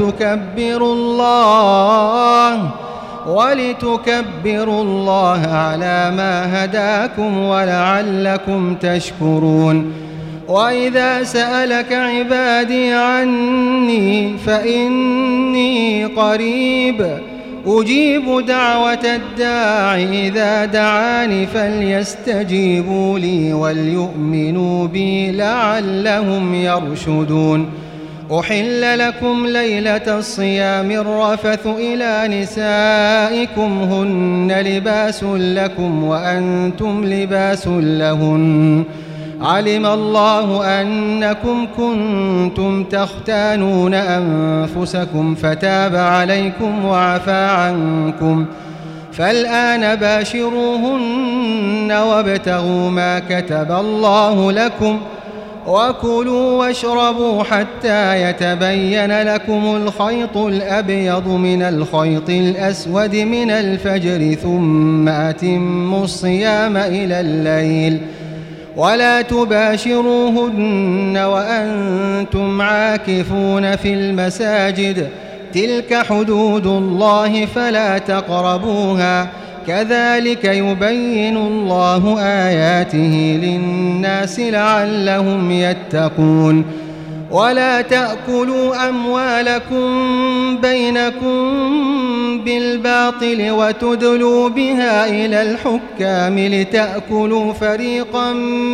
ولتكبروا الله على ما هداكم ولعلكم تشكرون. وإذا سألك عبادي عني فإني قريب أجيب دعوة الداع إذا دعاني فليستجيبوا لي وليؤمنوا بي لعلهم يرشدون. أحل لكم ليلة الصيام الرفث إلى نسائكم هن لباس لكم وأنتم لباس لهن علم الله أنكم كنتم تختانون أنفسكم فتاب عليكم وعفى عنكم فالآن باشروهن وابتغوا ما كتب الله لكم وكلوا واشربوا حتى يتبين لكم الخيط الأبيض من الخيط الأسود من الفجر ثم أتموا الصيام إلى الليل ولا تباشروهن وأنتم عاكفون في المساجد تلك حدود الله فلا تقربوها كذلك يبين الله آياته للناس لعلهم يتقون ولا تأكلوا أموالكم بينكم بالباطل وتدلوا بها إلى الحكام لتأكلوا فريقا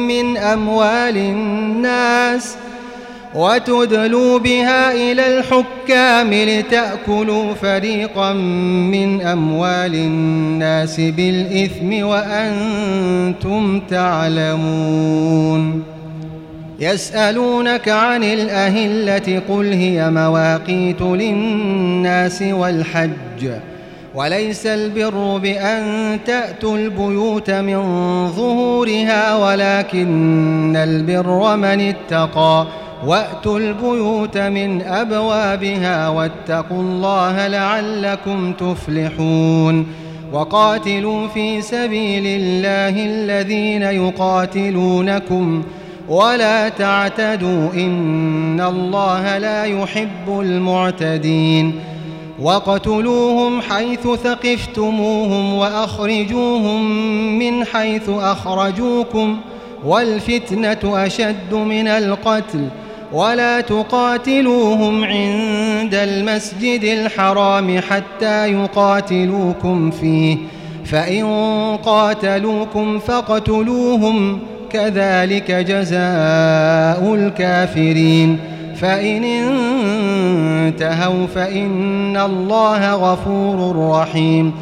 من أموال الناس بالإثم وأنتم تعلمون يسألونك عن الأهلة قل هي مواقيت للناس والحج وليس البر بأن تأتوا البيوت من ظهورها ولكن البر من اتقى وأتوا البيوت من أبوابها واتقوا الله لعلكم تفلحون وقاتلوا في سبيل الله الذين يقاتلونكم ولا تعتدوا إن الله لا يحب المعتدين وقتلوهم حيث ثقفتموهم وأخرجوهم من حيث أخرجوكم والفتنة أشد من القتل ولا تقاتلوهم عند المسجد الحرام حتى يقاتلوكم فيه فإن قاتلوكم فاقتلوهم كذلك جزاء الكافرين فإن انتهوا فإن الله غفور رحيم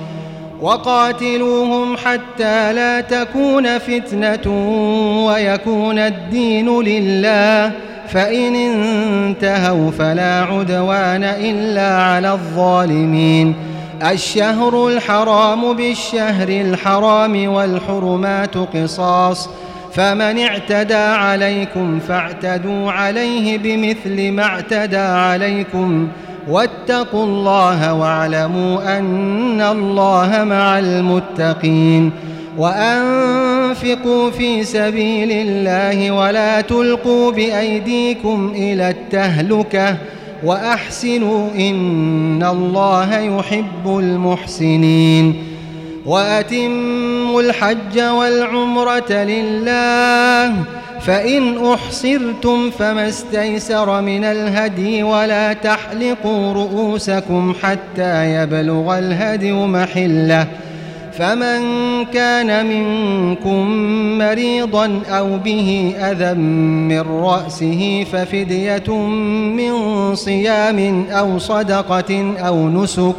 وقاتلوهم حتى لا تكون فتنة ويكون الدين لله فإن انتهوا فلا عدوان إلا على الظالمين الشهر الحرام بالشهر الحرام والحرمات قصاص فمن اعتدى عليكم فاعتدوا عليه بمثل ما اعتدى عليكم واتقوا الله واعلموا أن الله مع المتقين وأنفقوا في سبيل الله ولا تلقوا بأيديكم إلى التهلكة وأحسنوا إن الله يحب المحسنين وأتموا الحج والعمرة لله فإن أحصرتم فما استيسر من الهدي ولا تحلقوا رؤوسكم حتى يبلغ الهدي محله فمن كان منكم مريضا أو به أذى من رأسه ففدية من صيام أو صدقة أو نسك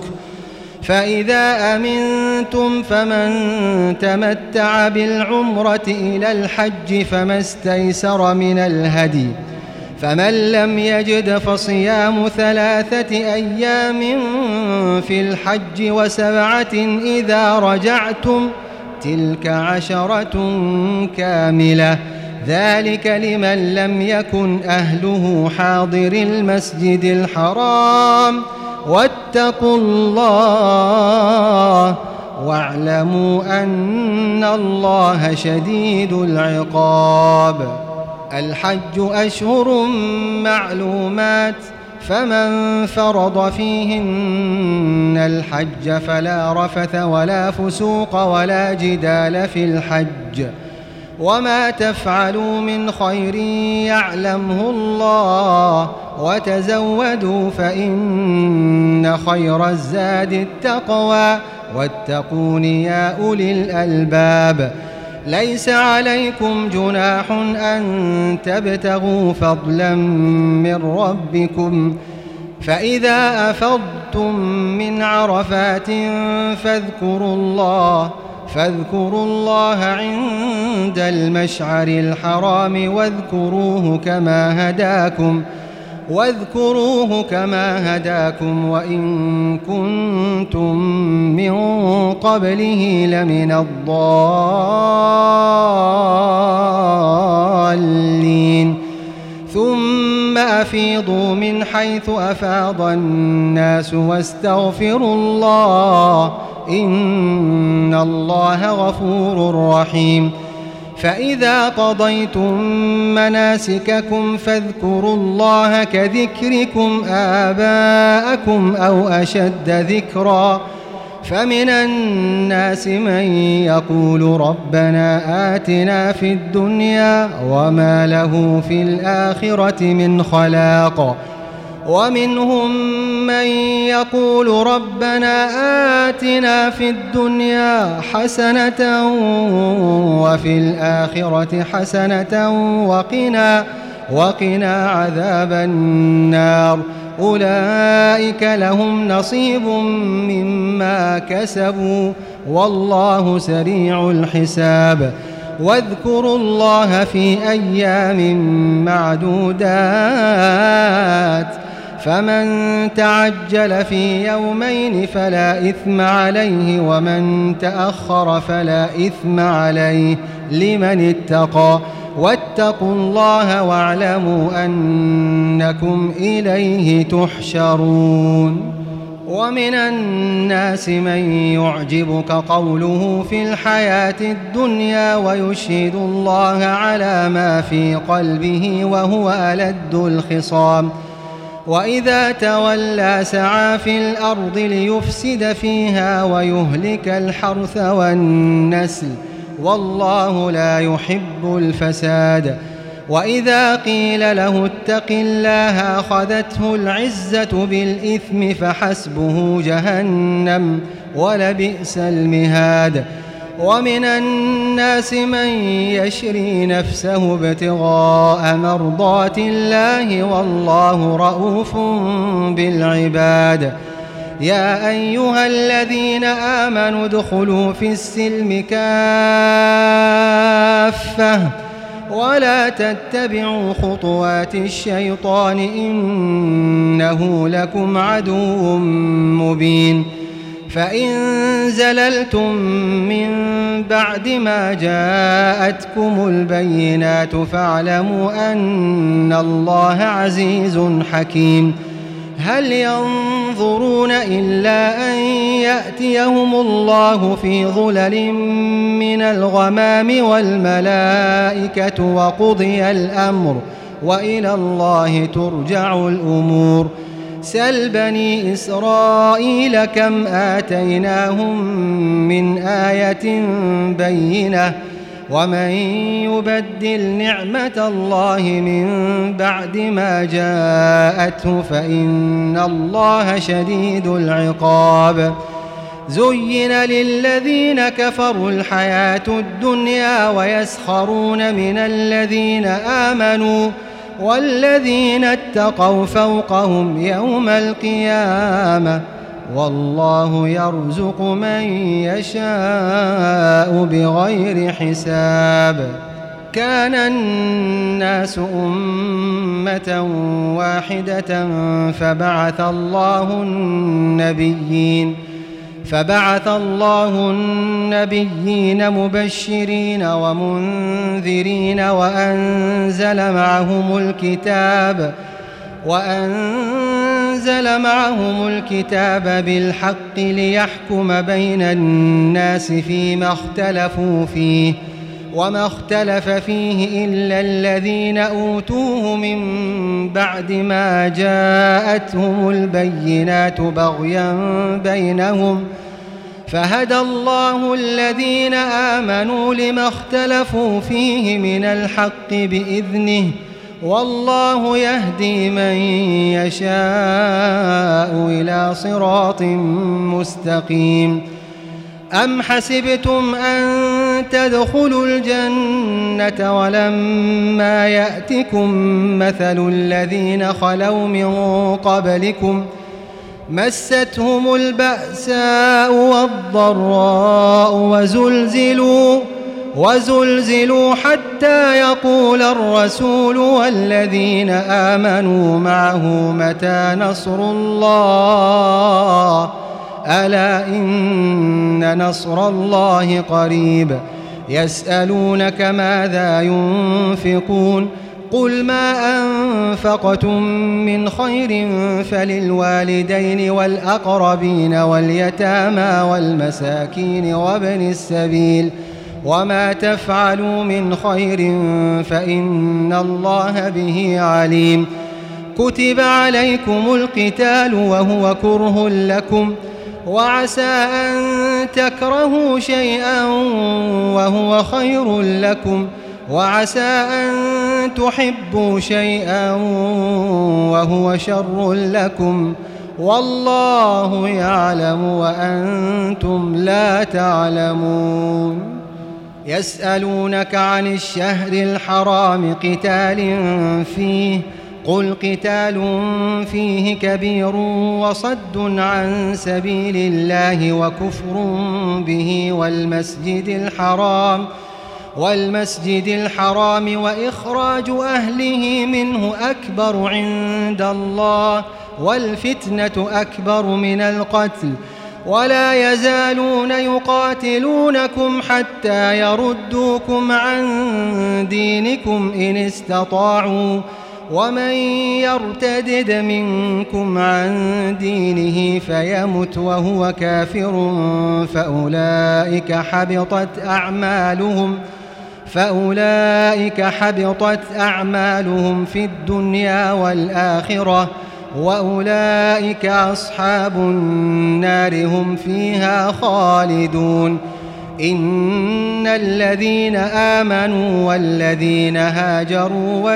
فإذا أمنتم فمن تمتع بالعمرة إلى الحج فما استيسر من الهدي فمن لم يجد فصيام 3 أيام في الحج و7 إذا رجعتم تلك 10 كاملة ذلك لمن لم يكن أهله حاضر المسجد الحرام واتقوا الله واعلموا أن الله شديد العقاب الحج أشهر معلومات فمن فرض فيهن الحج فلا رفث ولا فسوق ولا جدال في الحج وما تفعلوا من خير يعلمه الله وتزودوا فإن خير الزاد التقوى واتقون يا أولي الألباب ليس عليكم جناح أن تبتغوا فضلا من ربكم فإذا أفضتم من عرفات فاذكروا الله عند المشعر الحرام واذكروه كما هداكم وإن كنتم من قبله لمن الضالين ثم أفيضوا من حيث أفاض الناس واستغفروا الله إن الله غفور رحيم فإذا قضيتم مناسككم فاذكروا الله كذكركم آباءكم أو أشد ذكرا فمن الناس من يقول ربنا آتنا في الدنيا وما له في الآخرة من خلاق ومنهم من يقول ربنا آتنا في الدنيا حسنة وفي الآخرة حسنة وقنا عذاب النار أولئك لهم نصيب مما كسبوا والله سريع الحساب واذكروا الله في أيام معدودات فمن تعجل في يومين فلا إثم عليه ومن تأخر فلا إثم عليه لمن اتقى واتقوا الله واعلموا أنكم إليه تحشرون ومن الناس من يعجبك قوله في الحياة الدنيا ويشهد الله على ما في قلبه وهو ألد الخصام وإذا تولى سعى في الأرض ليفسد فيها ويهلك الحرث والنسل والله لا يحب الفساد وإذا قيل له اتق الله أخذته العزة بالإثم فحسبه جهنم ولبئس المهاد ومن الناس من يشري نفسه ابتغاء مرضات الله والله رؤوف بالعباد يا أيها الذين آمنوا ادخلوا في السلم كافة ولا تتبعوا خطوات الشيطان إنه لكم عدو مبين فإن زللتم من بعد ما جاءتكم البينات فاعلموا أن الله عزيز حكيم هل ينظرون إلا أن يأتيهم الله في ظلل من الغمام والملائكة وقضي الأمر وإلى الله ترجع الأمور سل بني إسرائيل كم آتيناهم من آية بينة ومن يبدل نعمة الله من بعد ما جاءته فإن الله شديد العقاب زين للذين كفروا الحياة الدنيا ويسخرون من الذين آمنوا والذين اتقوا فوقهم يوم القيامة والله يرزق من يشاء بغير حساب كان الناس أمة واحدة فبعث الله النبيين مبشرين ومنذرين وأنزل معهم الكتاب بالحق ليحكم بين الناس فيما اختلفوا فيه وما اختلف فيه إلا الذين أوتوه من بعد ما جاءتهم البينات بغيا بينهم فهدى الله الذين آمنوا لما اختلفوا فيه من الحق بإذنه والله يهدي من يشاء إلى صراط مستقيم أم حسبتم أن تدخلوا الجنة ولما يأتكم مثل الذين خلوا من قبلكم مستهم البأساء والضراء وزلزلوا حتى يقول الرسول والذين آمنوا معه متى نصر الله ألا إن نصر الله قريب يسألونك ماذا ينفقون قل ما أنفقتم من خير فللوالدين والأقربين واليتامى والمساكين وابن السبيل وما تفعلوا من خير فإن الله به عليم كتب عليكم القتال وهو كره لكم وعسى أن تكرهوا شيئا وهو خير لكم، وعسى أن تحبوا شيئا وهو شر لكم، والله يعلم وأنتم لا تعلمون. يسألونك عن الشهر الحرام قتال فيه، قل قتال فيه كبير وصد عن سبيل الله وكفر به والمسجد الحرام وإخراج أهله منه أكبر عند الله، والفتنة أكبر من القتل، ولا يزالون يقاتلونكم حتى يردوكم عن دينكم إن استطاعوا، ومن يرتدد منكم عن دينه فيمت وهو كافر فأولئك حبطت أعمالهم في الدنيا والآخرة، وأولئك أصحاب النار هم فيها خالدون. إن الذين آمنوا والذين هاجروا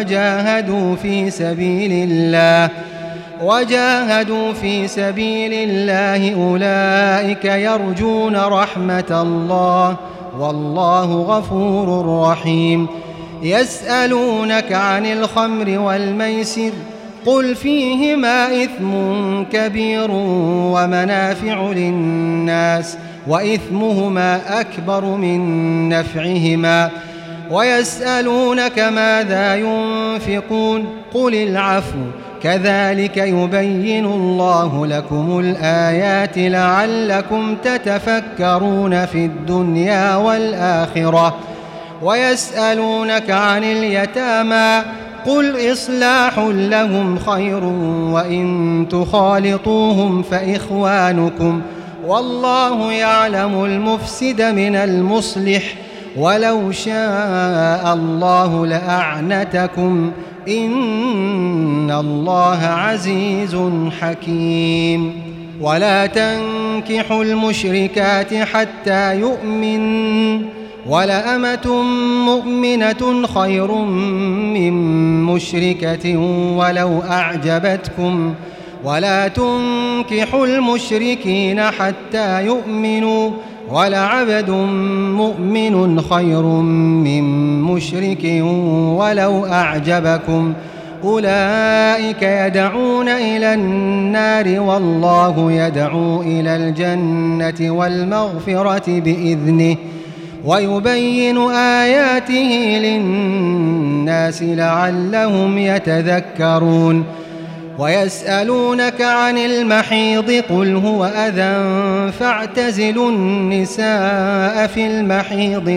وجاهدوا في سبيل الله أولئك يرجون رحمة الله، والله غفور رحيم. يسألونك عن الخمر والميسر، قل فيهما إثم كبير ومنافع للناس وإثمهما أكبر من نفعهما، ويسألونك ماذا ينفقون، قل العفو، كذلك يبين الله لكم الآيات لعلكم تتفكرون في الدنيا والآخرة. ويسألونك عن اليتامى، قل إصلاح لهم خير وإن تخالطوهم فإخوانكم، والله يعلم المفسد من المصلح، ولو شاء الله لأعنتكم، إن الله عزيز حكيم. ولا تنكحوا المشركات حتى يؤمن، ولأمة مؤمنة خير من مشركة ولو أعجبتكم، ولا تنكحوا المشركين حتى يؤمنوا، ولعبد مؤمن خير من مشرك ولو أعجبكم، أولئك يدعون إلى النار والله يدعو إلى الجنة والمغفرة بإذنه، ويبين آياته للناس لعلهم يتذكرون. ويسألونك عن المحيض، قل هو أذى فاعتزلوا النساء في المحيض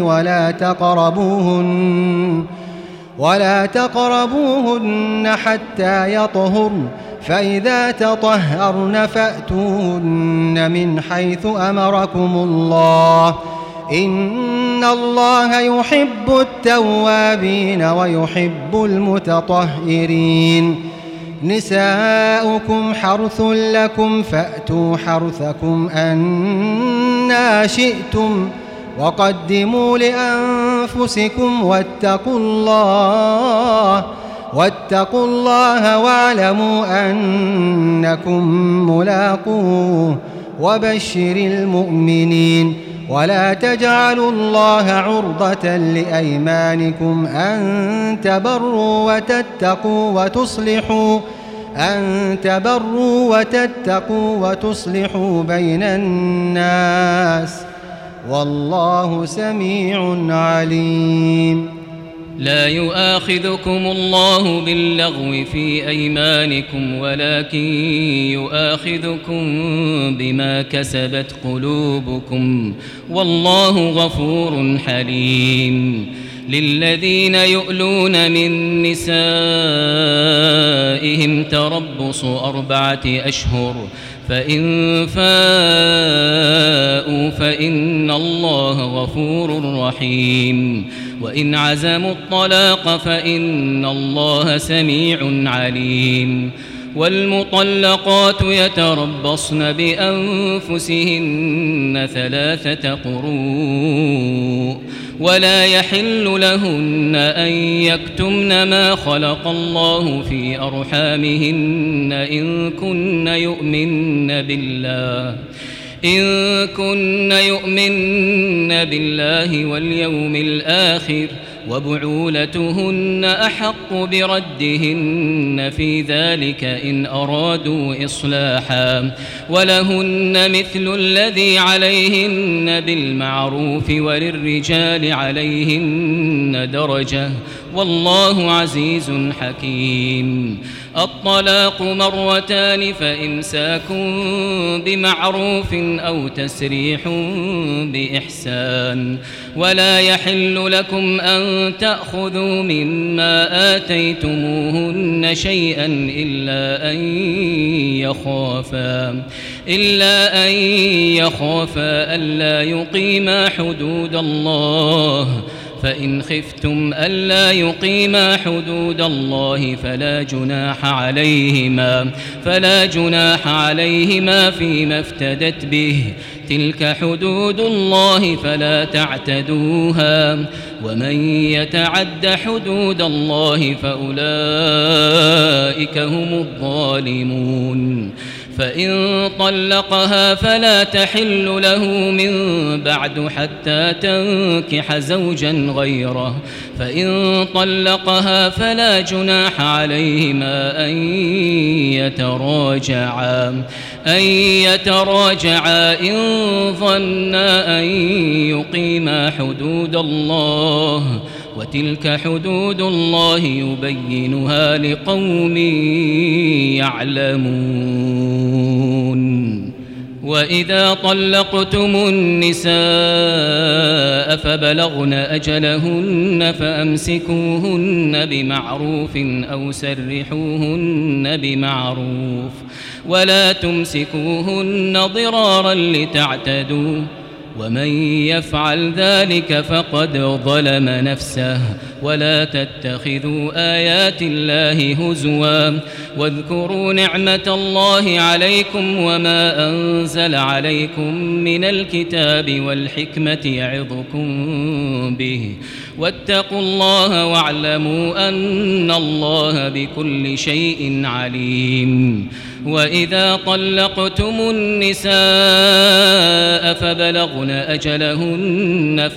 ولا تقربوهن حتى يطهرن، فإذا تطهرن فأتوهن من حيث أمركم الله، إن الله يحب التوابين ويحب المتطهرين. نساؤكم حرث لكم فأتوا حرثكم أنى شئتم، وقدموا لأنفسكم واتقوا الله واعلموا أنكم ملاقوه، وبشر المؤمنين. ولا تجعلوا الله عرضة لأيمانكم أن تبروا وتتقوا وتصلحوا بين الناس، والله سميع عليم. لا يؤاخذكم الله باللغو في أيمانكم، ولكن يؤاخذكم بما كسبت قلوبكم، والله غفور حليم. للذين يؤلون من نسائهم تربص 4 أشهر، فإن فاءوا فإن الله غفور رحيم، وإن عزموا الطلاق فإن الله سميع عليم. والمطلقات يتربصن بأنفسهن 3 قروء ولا يحل لهن أن يكتمن ما خلق الله في أرحامهن إن كن يؤمن بالله واليوم الآخر وبعولتهن أحق بردهن في ذلك إن أرادوا إصلاحا ولهن مثل الذي عليهن بالمعروف وللرجال عليهن درجة والله عزيز حكيم. الطلاق 2 فإمساك بمعروف أو تسريح بإحسان ولا يحل لكم أن تأخذوا مما آتيتموهن شيئا إلا أن يخافا ألا يقيما حدود الله فإن خفتم ألا يقيما حدود الله فلا جناح عليهما فيما افتدت به تلك حدود الله فلا تعتدوها ومن يتعد حدود الله فأولئك هم الظالمون. فإن طلقها فلا تحل له من بعد حتى تنكح زوجا غيره فإن طلقها فلا جناح عليهما أن يتراجعا إن ظنا أن يقيما حدود الله وتلك حدود الله يبينها لقوم يعلمون. وإذا طلقتم النساء فبلغن أجلهن فأمسكوهن بمعروف أو سرحوهن بمعروف ولا تمسكوهن ضرارا لتعتدوا ومن يفعل ذلك فقد ظلم نفسه ولا تتخذوا آيات الله هزوا واذكروا نعمة الله عليكم وما أنزل عليكم من الكتاب والحكمة يعظكم به واتقوا الله واعلموا أن الله بكل شيء عليم. وإذا طلقتم النساء فبلغن أجلهن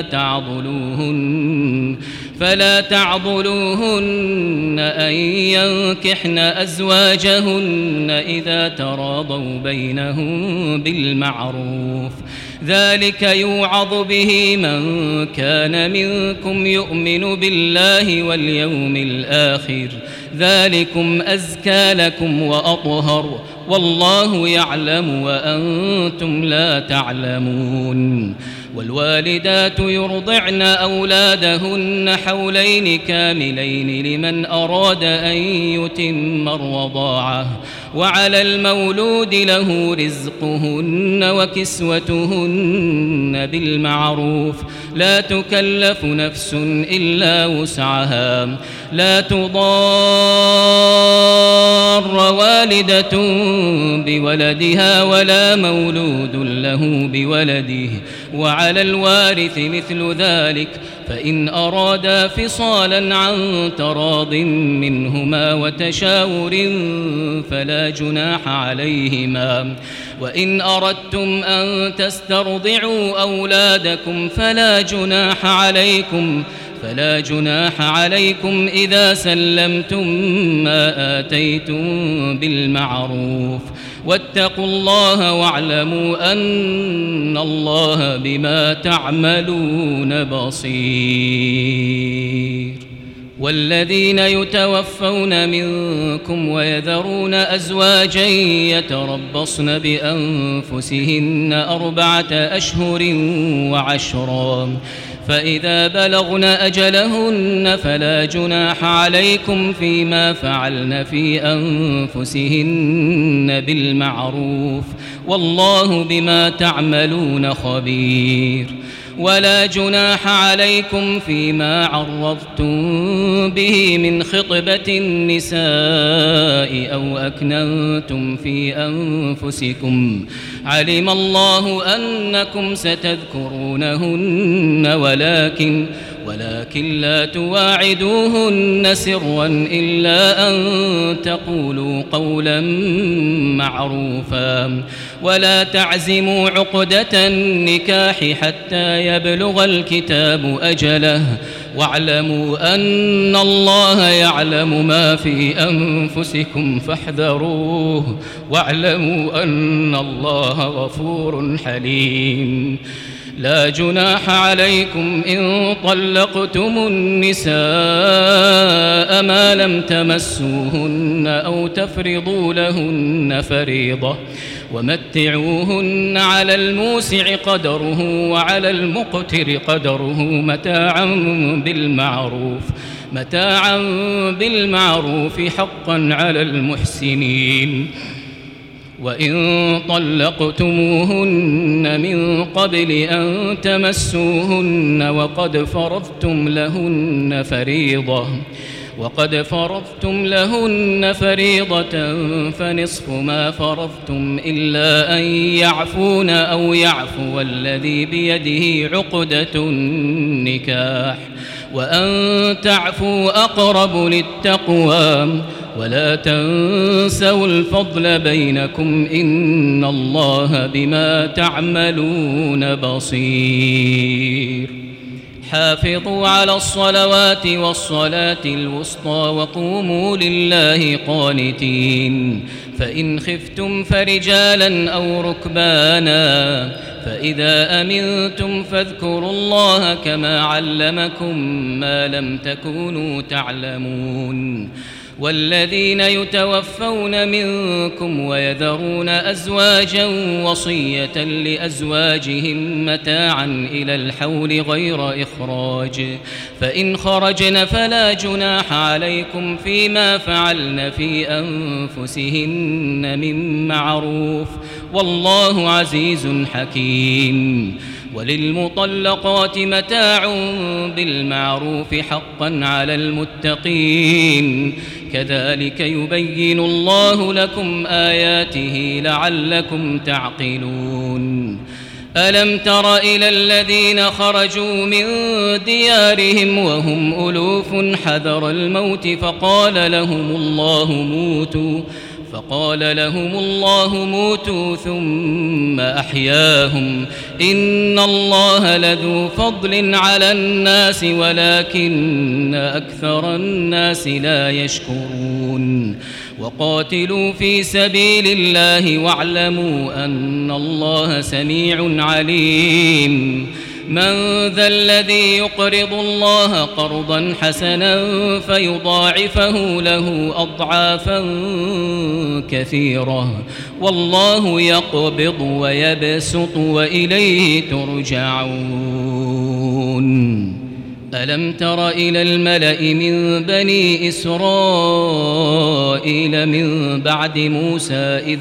فلا تعضلوهن أن ينكحن أزواجهن إذا تراضوا بينهم بالمعروف ذلك يوعظ به من كان منكم يؤمن بالله واليوم الآخر ذلكم أزكى لكم وأطهر والله يعلم وأنتم لا تعلمون. والوالدات يرضعن أولادهن حولين كاملين لمن أراد أن يتم الرضاعة وعلى المولود له رزقهن وكسوتهن بالمعروف لا تكلف نفس إلا وسعها لا تضار والدة بولدها ولا مولود له بولده وعلى الوارث مثل ذلك فإن أرادا فصالا عن تراض منهما وتشاور فلا جناح عليهما. وإن أردتم أن تسترضعوا أولادكم فلا جناح عليكم إذا سلمتم ما آتيتم بالمعروف واتقوا الله واعلموا أن الله بما تعملون بصير. والذين يتوفون منكم ويذرون أزواجا يتربصن بأنفسهن 4 أشهر وعشرا فإذا بلغن أجلهن فلا جناح عليكم فيما فعلن في أنفسهن بالمعروف والله بما تعملون خبير. ولا جناح عليكم فيما عرضتم به من خطبة النساء أو أكننتم في أنفسكم علم الله أنكم ستذكرونهن ولكن لا تواعدوهن سرا إلا أن تقولوا قولا معروفا ولا تعزموا عقدة النكاح حتى يبلغ الكتاب أجله واعلموا أن الله يعلم ما في أنفسكم فاحذروه واعلموا أن الله غفور حليم. لا جناح عليكم إن طلقتم النساء ما لم تمسوهن أو تفرضوا لهن فريضة ومتعوهن على الموسع قدره وعلى المقتر قدره متاعا بالمعروف حقا على المحسنين. وإن طلقتموهن من قبل أن تمسوهن وقد فرضتم لهن فريضة فنصف ما فرضتم إلا أن يعفون أو يعفو الذي بيده عقدة النكاح وأن تعفوا أقرب للتقوى ولا تنسوا الفضل بينكم إن الله بما تعملون بصير. حافظوا على الصلوات والصلاة الوسطى وقوموا لله قانتين. فإن خفتم فرجالا أو ركبانا فإذا أمنتم فاذكروا الله كما علمكم ما لم تكونوا تعلمون. والذين يتوفون منكم ويذرون أزواجا وصية لأزواجهم متاعا إلى الحول غير إخراج فإن خرجن فلا جناح عليكم فيما فعلن في أنفسهن من معروف والله عزيز حكيم. وللمطلقات متاع بالمعروف حقا على المتقين كذلك يبين الله لكم آياته لعلكم تعقلون. ألم تر إلى الذين خرجوا من ديارهم وهم ألوف حذر الموت فقال لهم الله موتوا ثم أحياهم إن الله لذو فضل على الناس ولكن أكثر الناس لا يشكرون. وقاتلوا في سبيل الله واعلموا أن الله سميع عليم. من ذا الذي يقرض الله قرضا حسنا فيضاعفه له أضعافا كثيرة والله يقبض ويبسط وإليه ترجعون. ألم تر إلى الملأ من بني إسرائيل من بعد موسى إذ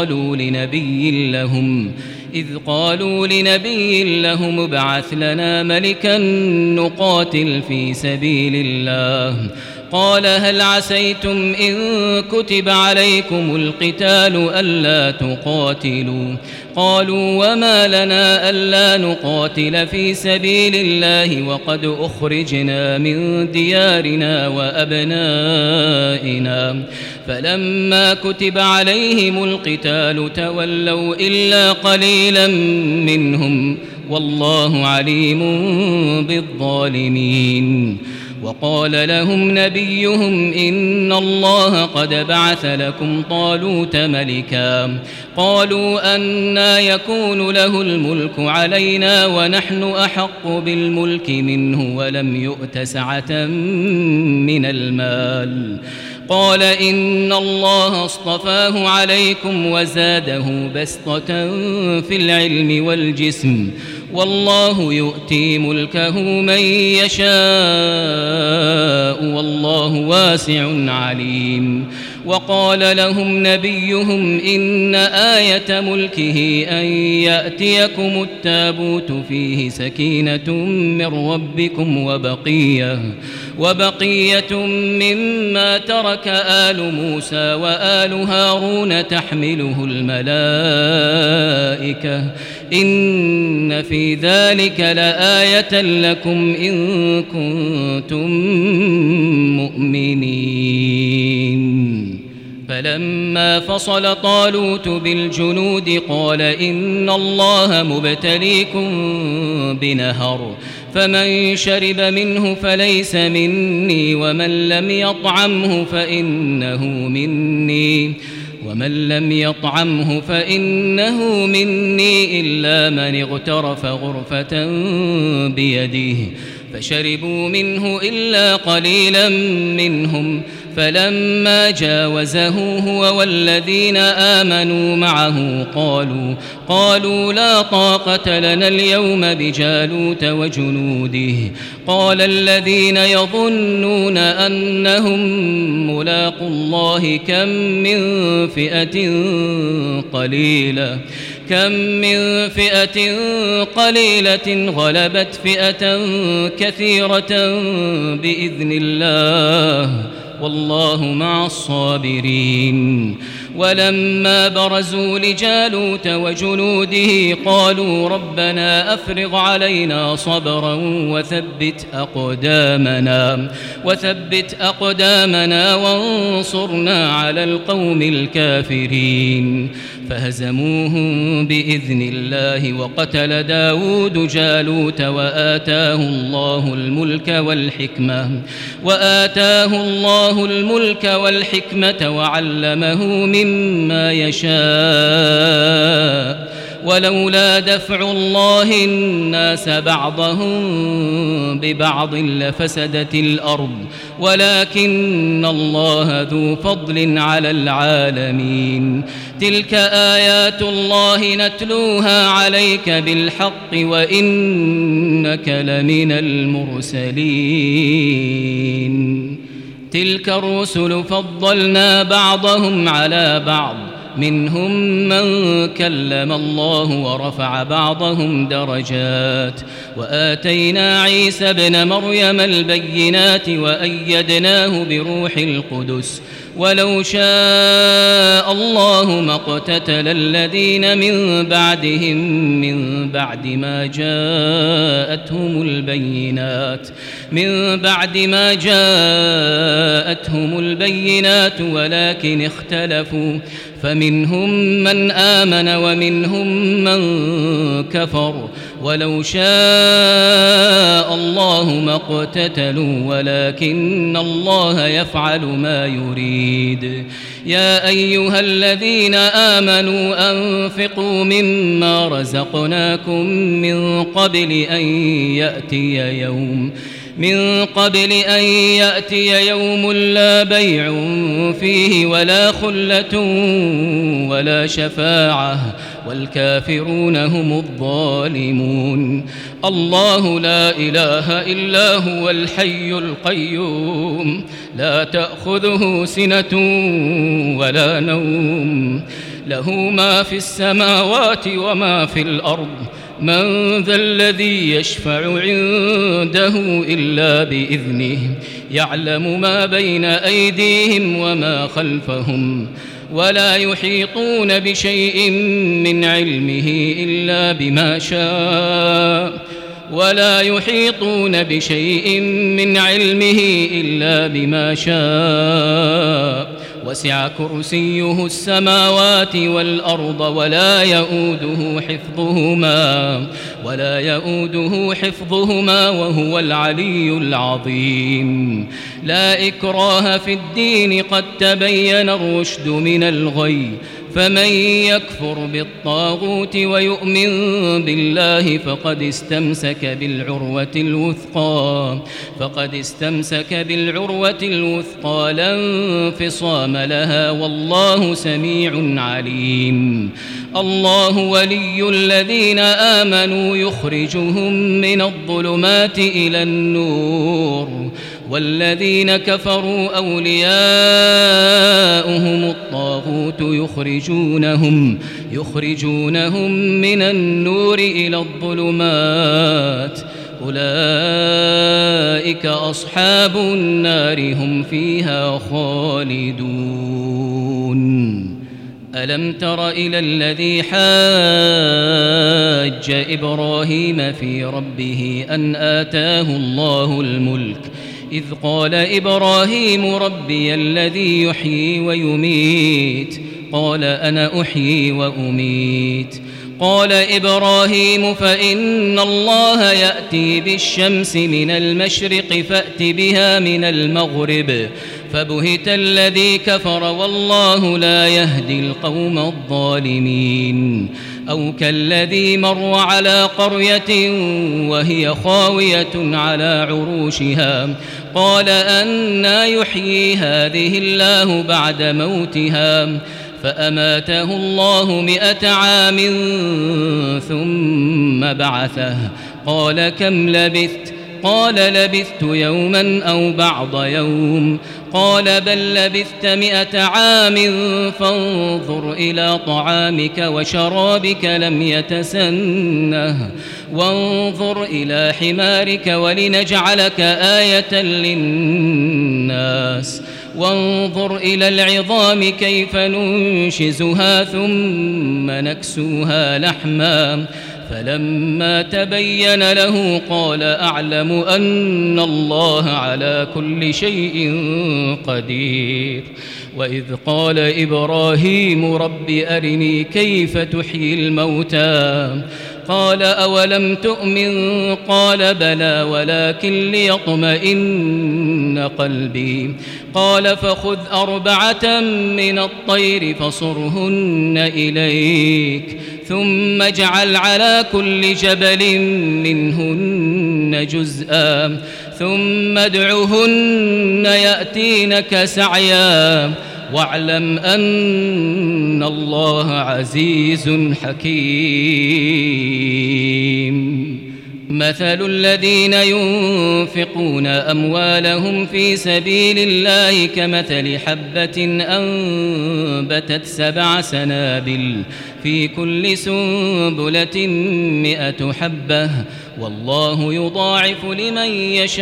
قالوا لنبي لهم ابعث لنا ملكا نقاتل في سبيل الله قال هل عسيتم إن كتب عليكم القتال ألا تقاتلوا قالوا وما لنا ألا نقاتل في سبيل الله وقد أخرجنا من ديارنا وأبنائنا فلما كتب عليهم القتال تولوا إلا قليلا منهم والله عليم بالظالمين. وقال لهم نبيهم إن الله قد بعث لكم طالوت ملكا قالوا أنى يكون له الملك علينا ونحن أحق بالملك منه ولم يؤت سعة من المال قال إن الله اصطفاه عليكم وزاده بسطة في العلم والجسم والله يؤتي ملكه من يشاء والله واسع عليم. وقال لهم نبيهم إن آية ملكه أن يأتيكم التابوت فيه سكينة من ربكم وبقية مما ترك آل موسى وآل هارون تحمله الملائكة إن في ذلك لآية لكم إن كنتم مؤمنين. فلما فصل طالوت بالجنود قال إن الله مبتليكم بنهر فمن شرب منه فليس مني ومن لم يطعمه فإنه مني إلا من اغترف غرفة بيده فشربوا منه إلا قليلا منهم. فلما جاوزه هو والذين آمنوا معه قالوا لا طاقة لنا اليوم بجالوت وجنوده. قال الذين يظنون أنهم ملاقوا الله كم من فئة قليلة غلبت فئة كثيرة بإذن الله والله مع الصابرين. ولما برزوا لجالوت وجنوده قالوا ربنا أفرغ علينا صبرا وثبت أقدامنا وانصرنا على القوم الكافرين. فهزموهم بإذن الله وقتل داود جالوت وآتاه الله الملك والحكمة وعلمه مما يشاء. ولولا دفع الله الناس بعضهم ببعض لفسدت الأرض ولكن الله ذو فضل على العالمين. تلك آيات الله نتلوها عليك بالحق وإنك لمن المرسلين. تلك الرسل فضلنا بعضهم على بعض منهم من كلم الله ورفع بعضهم درجات وآتينا عيسى ابن مريم البينات وأيدناه بروح القدس. ولو شاء الله ما اقتتل الذين من بعدهم من بعد ما جاءتهم البينات ولكن اختلفوا فمنهم من آمن ومنهم من كفر. ولو شاء الله ما اقتتلوا ولكن الله يفعل ما يريد. يا أيها الذين آمنوا أنفقوا مما رزقناكم من قبل أن يأتي يوم لا بيع فيه ولا خلة ولا شفاعة والكافرون هم الظالمون. الله لا إله إلا هو الحي القيوم لا تأخذه سنة ولا نوم له ما في السماوات وما في الأرض. من ذا الذي يشفع عنده إلا بإذنه يعلم ما بين أيديهم وما خلفهم ولا يحيطون بشيء من علمه إلا بما شاء وسع كرسيه السماوات والأرض ولا يؤوده حفظهما وهو العلي العظيم. لا إكراه في الدين قد تبين الرشد من الغي فمن يكفر بالطاغوت ويؤمن بالله فقد استمسك بالعروة الوثقى لا انفصام لها والله سميع عليم. الله ولي الذين آمنوا يخرجهم من الظلمات إلى النور والذين كفروا أولياؤهم الطاغوت يخرجونهم من النور إلى الظلمات أولئك أصحاب النار هم فيها خالدون. ألم تر إلى الذي حاج إبراهيم في ربه أن آتاه الله الملك إذ قال إبراهيم ربي الذي يحيي ويميت قال أنا أحيي وأميت قال إبراهيم فإن الله يأتي بالشمس من المشرق فأت بها من المغرب فبهت الذي كفر والله لا يهدي القوم الظالمين. أو كالذي مر على قرية وهي خاوية على عروشها قال أنى يحيي هذه الله بعد موتها فأماته الله 100 عام ثم بعثه قال كم لبثت قال لبثت يوما أو بعض يوم قال بل لبثت 100 عام فانظر إلى طعامك وشرابك لم يتسنه وانظر إلى حمارك ولنجعلك آية للناس وانظر إلى العظام كيف ننشزها ثم نكسوها لحما فلما تبين له قال أعلم أن الله على كل شيء قدير. وإذ قال إبراهيم رب أرني كيف تحيي الموتى قال أولم تؤمن قال بلى ولكن ليطمئن قلبي قال فخذ 4 من الطير فصرهن إليك ثم اجعل على كل جبل منهن جزءا ثم ادعهن يأتينك سعيا واعلم أن الله عزيز حكيم. مثل الذين ينفقون أموالهم في سبيل الله كمثل حبة أنبتت 7 سنابل في كل سنبلة 100 حبة والله يضاعف لمن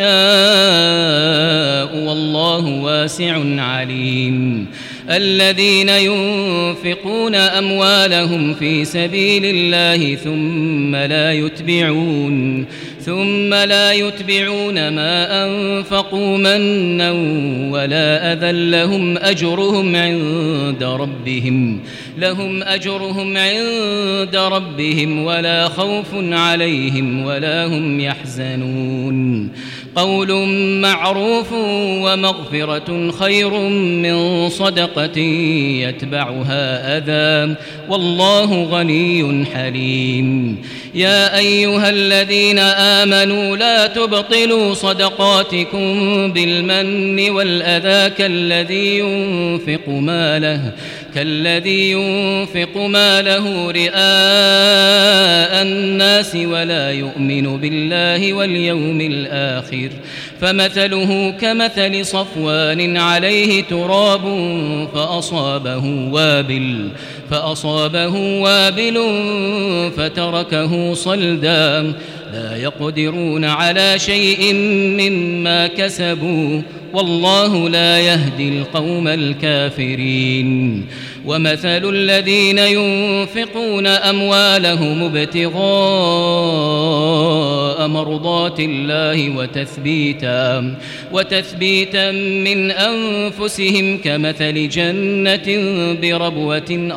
يشاء والله واسع عليم. الذين ينفقون أموالهم في سبيل الله ثم لا يتبعون ما أنفقوا منا ولا أذى لهم أجرهم عند ربهم ولا خوف عليهم ولا هم يحزنون. قول معروف ومغفرة خير من صدقة يتبعها أذى والله غني حليم. يا أيها الذين آمنوا لا تبطلوا صدقاتكم بالمن والأذى كالذي ينفق ماله رئاء الناس ولا يؤمن بالله واليوم الآخر فمثله كمثل صفوان عليه تراب فأصابه وابل فتركه صلدا لا يقدرون على شيء مما كسبوا والله لا يهدي القوم الكافرين. ومثل الذين ينفقون أموالهم ابتغاء مرضات الله وتثبيتا من أنفسهم كمثل جنة بربوة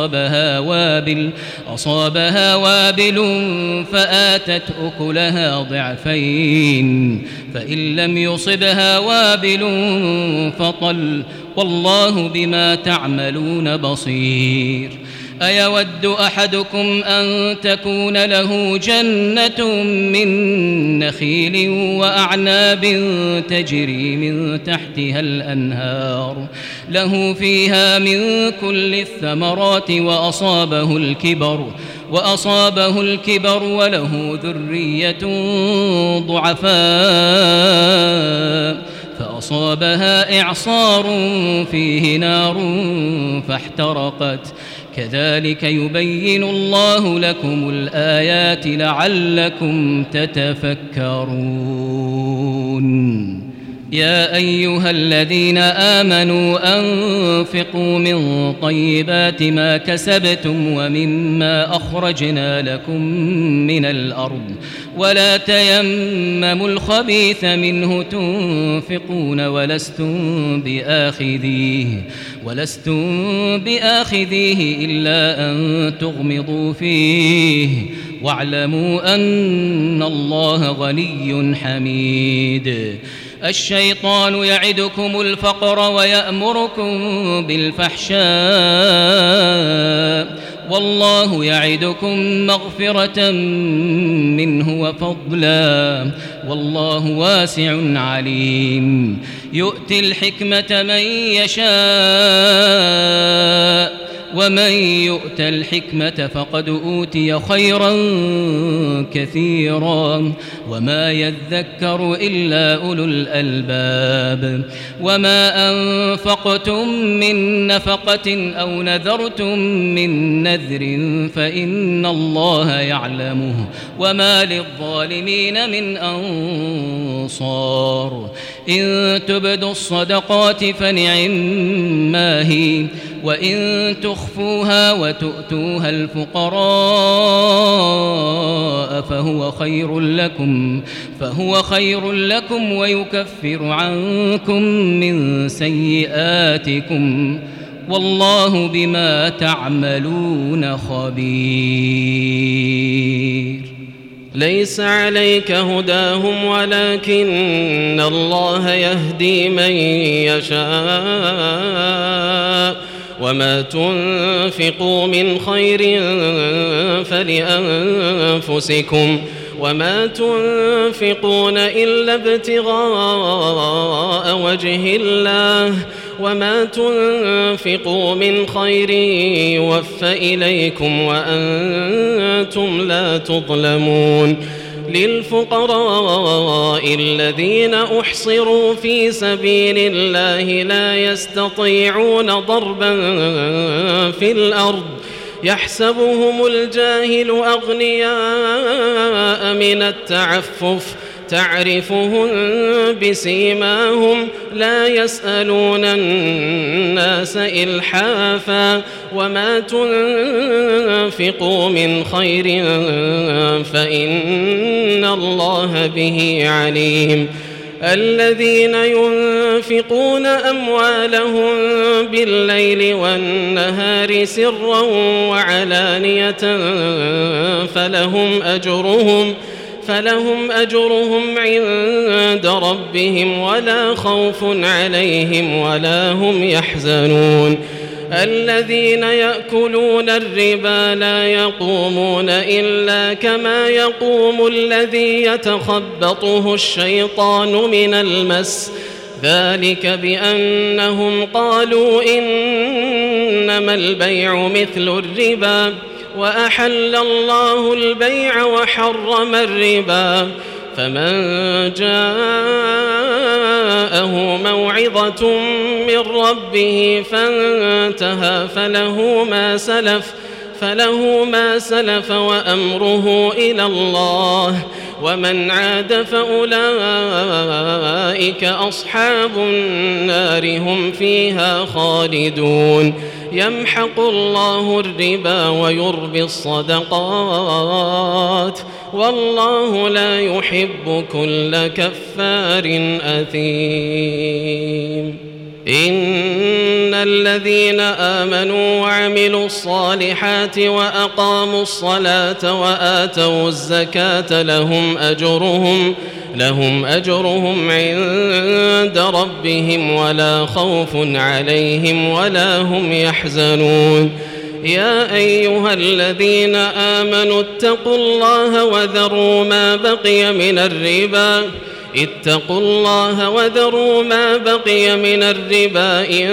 أصابها وابل فآتت أكلها ضعفين فإن لم يصبها وابل فطل والله بما تعملون بصير أيود أحدكم أن تكون له جنة من نخيل وأعناب تجري من تحتها الأنهار له فيها من كل الثمرات وأصابه الكبر وله ذرية ضعفاء فأصابها إعصار فيه نار فاحترقت كذلك يبين الله لكم الآيات لعلكم تتفكرون يا أيها الذين آمنوا أنفقوا من طيبات ما كسبتم ومما أخرجنا لكم من الأرض ولا تيمموا الخبيث منه تنفقون ولستم بآخذيه إلا أن تغمضوا فيه واعلموا أن الله غني حميد الشيطان يعدكم الفقر ويأمركم بالفحشاء والله يعدكم مغفرة منه وفضلا والله واسع عليم يؤتي الحكمة من يشاء ومن يؤت الحكمة فقد أوتي خيرا كثيرا وما يذكر إلا أولو الألباب وما أنفقتم من نفقة أو نذرتم من نذر فإن الله يعلمه وما للظالمين من أنصار إن تبدوا الصدقات فنعما هي وإن تخفوها وتؤتوها الفقراء فهو خير لكم ويكفر عنكم من سيئاتكم والله بما تعملون خبير ليس عليك هداهم ولكن الله يهدي من يشاء وما تنفقوا من خير فلأنفسكم وما تنفقون إلا ابتغاء وجه الله وما تنفقوا من خير يوفى إليكم وأنتم لا تظلمون للفقراء الذين أحصروا في سبيل الله لا يستطيعون ضربا في الأرض يحسبهم الجاهل أغنياء من التعفف تعرفهم بسيماهم لا يسألون الناس إلحافا وما تنفقوا من خير فإن الله به عليم الذين ينفقون أموالهم بالليل والنهار سرا وعلانية فلهم أجرهم عند ربهم ولا خوف عليهم ولا هم يحزنون الذين يأكلون الربا لا يقومون إلا كما يقوم الذي يتخبطه الشيطان من المس ذلك بأنهم قالوا إنما البيع مثل الربا وأحل الله البيع وحرم الربا فمن جاءه موعظة من ربه فانتهى فله ما سلف وأمره إلى الله ومن عاد فأولئك أصحاب النار هم فيها خالدون يمحق الله الربا ويربي الصدقات والله لا يحب كل كفار أثيم إن الذين آمنوا وعملوا الصالحات وأقاموا الصلاة وآتوا الزكاة لهم أجرهم عند ربهم ولا خوف عليهم ولا هم يحزنون يا أيها الذين آمنوا اتقوا الله وذروا ما بقي من الربا إن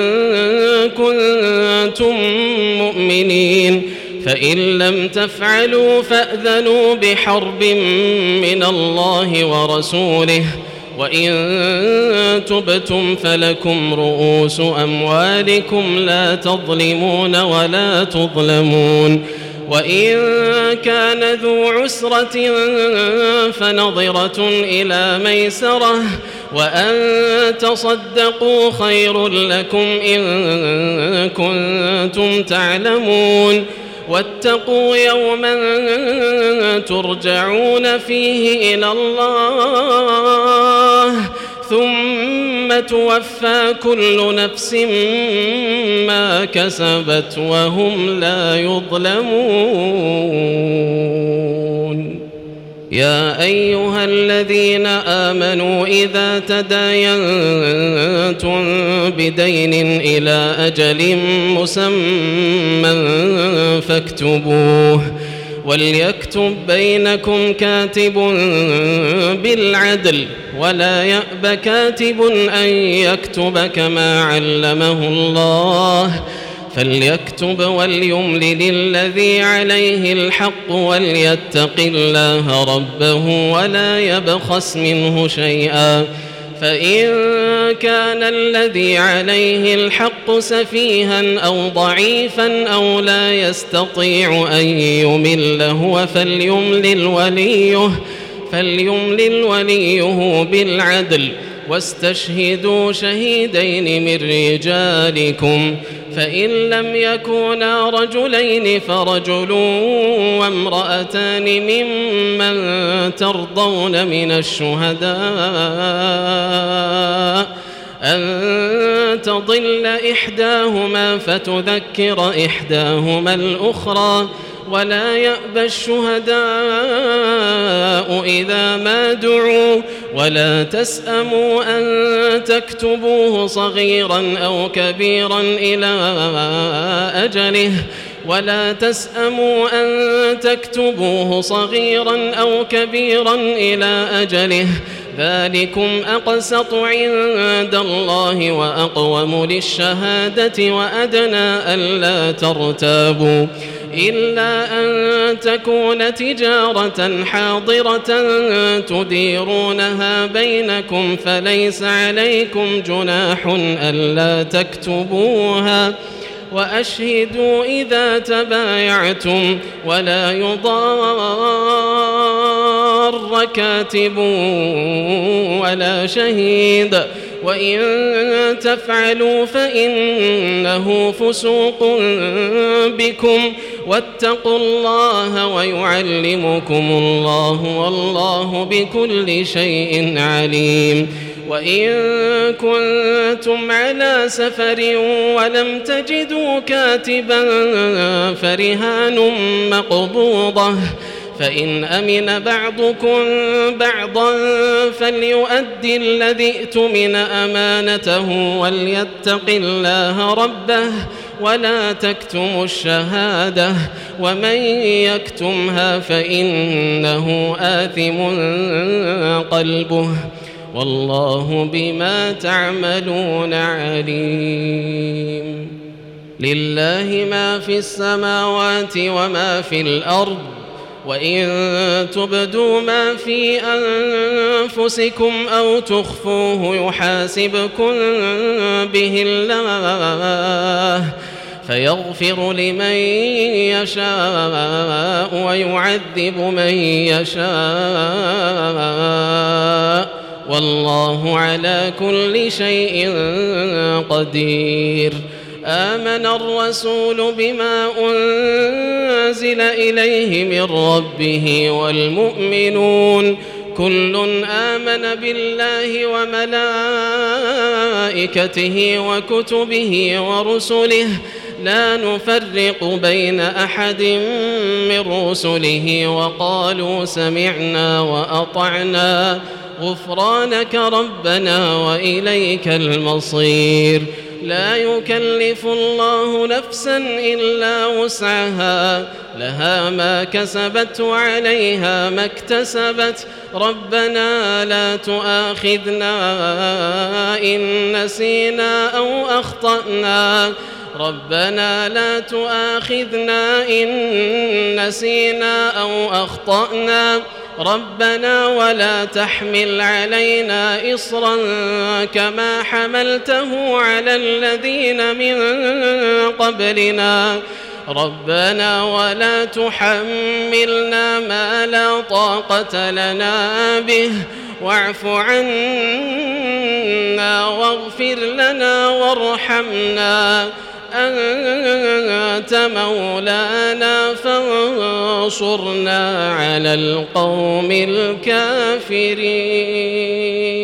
كنتم مؤمنين فإن لم تفعلوا فأذنوا بحرب من الله ورسوله وإن تبتم فلكم رؤوس أموالكم لا تظلمون ولا تظلمون وإن كان ذو عسرة فنظرة إلى ميسرة وأن تصدقوا خير لكم إن كنتم تعلمون واتقوا يوما ترجعون فيه إلى الله ثم توفى كل نفس ما كسبت وهم لا يظلمون يا أيها الذين آمنوا إذا تداينتم بدين إلى أجل مسمى فاكتبوه وليكتب بينكم كاتب بالعدل ولا يأب كاتب أن يكتب كما علمه الله فليكتب وليملل الذي عليه الحق وليتق الله ربه ولا يبخس منه شيئا فإن كان الذي عليه الحق سفيها أو ضعيفا أو لا يستطيع أن يمل هو فليملل وليه بالعدل واستشهدوا شهيدين من رجالكم فإن لم يكونا رجلين فرجل وامرأتان ممن ترضون من الشهداء أن تضل إحداهما فتذكر إحداهما الأخرى ولا يأبى الشهداء إذا ما دعوا ولا تسأموا أن تكتبوه صغيرا أو كبيرا إلى أجله ذلكم أقسط عند الله وأقوم للشهادة وأدنى ألا ترتابوا إلا أن تكون تجارة حاضرة تديرونها بينكم فليس عليكم جناح ألا تكتبوها وأشهدوا إذا تبايعتم ولا يضار كاتب ولا شهيد وإن تفعلوا فإنه فسوق بكم واتقوا الله ويعلمكم الله والله بكل شيء عليم وإن كنتم على سفر ولم تجدوا كاتبا فرهان مقبوضة فإن أمن بعضكم بعضا فليؤدي الذي ائتمن أمانته وليتق الله ربه ولا تكتموا الشهادة ومن يكتمها فإنه آثم قلبه والله بما تعملون عليم لله ما في السماوات وما في الأرض وإن تبدوا ما في أنفسكم أو تخفوه يحاسبكم به الله فيغفر لمن يشاء ويعذب من يشاء والله على كل شيء قدير آمن الرسول بما أنزل إليه من ربه والمؤمنون كل آمن بالله وملائكته وكتبه ورسله لا نفرق بين أحد من رسله وقالوا سمعنا وأطعنا غفرانك ربنا وإليك المصير. لا يكلف الله نفسا إلا وسعها، لها ما كسبت وعليها ما اكتسبت. ربنا لا تؤاخذنا إن نسينا أو أخطأنا، ربنا لا تؤاخذنا إن نسينا أو أخطأنا. ربنا ولا تحمل علينا إصرا كما حملته على الذين من قبلنا. ربنا ولا تحملنا ما لا طاقة لنا به، واعف عنا واغفر لنا وارحمنا، أنت مولانا فانصرنا على القوم الكافرين.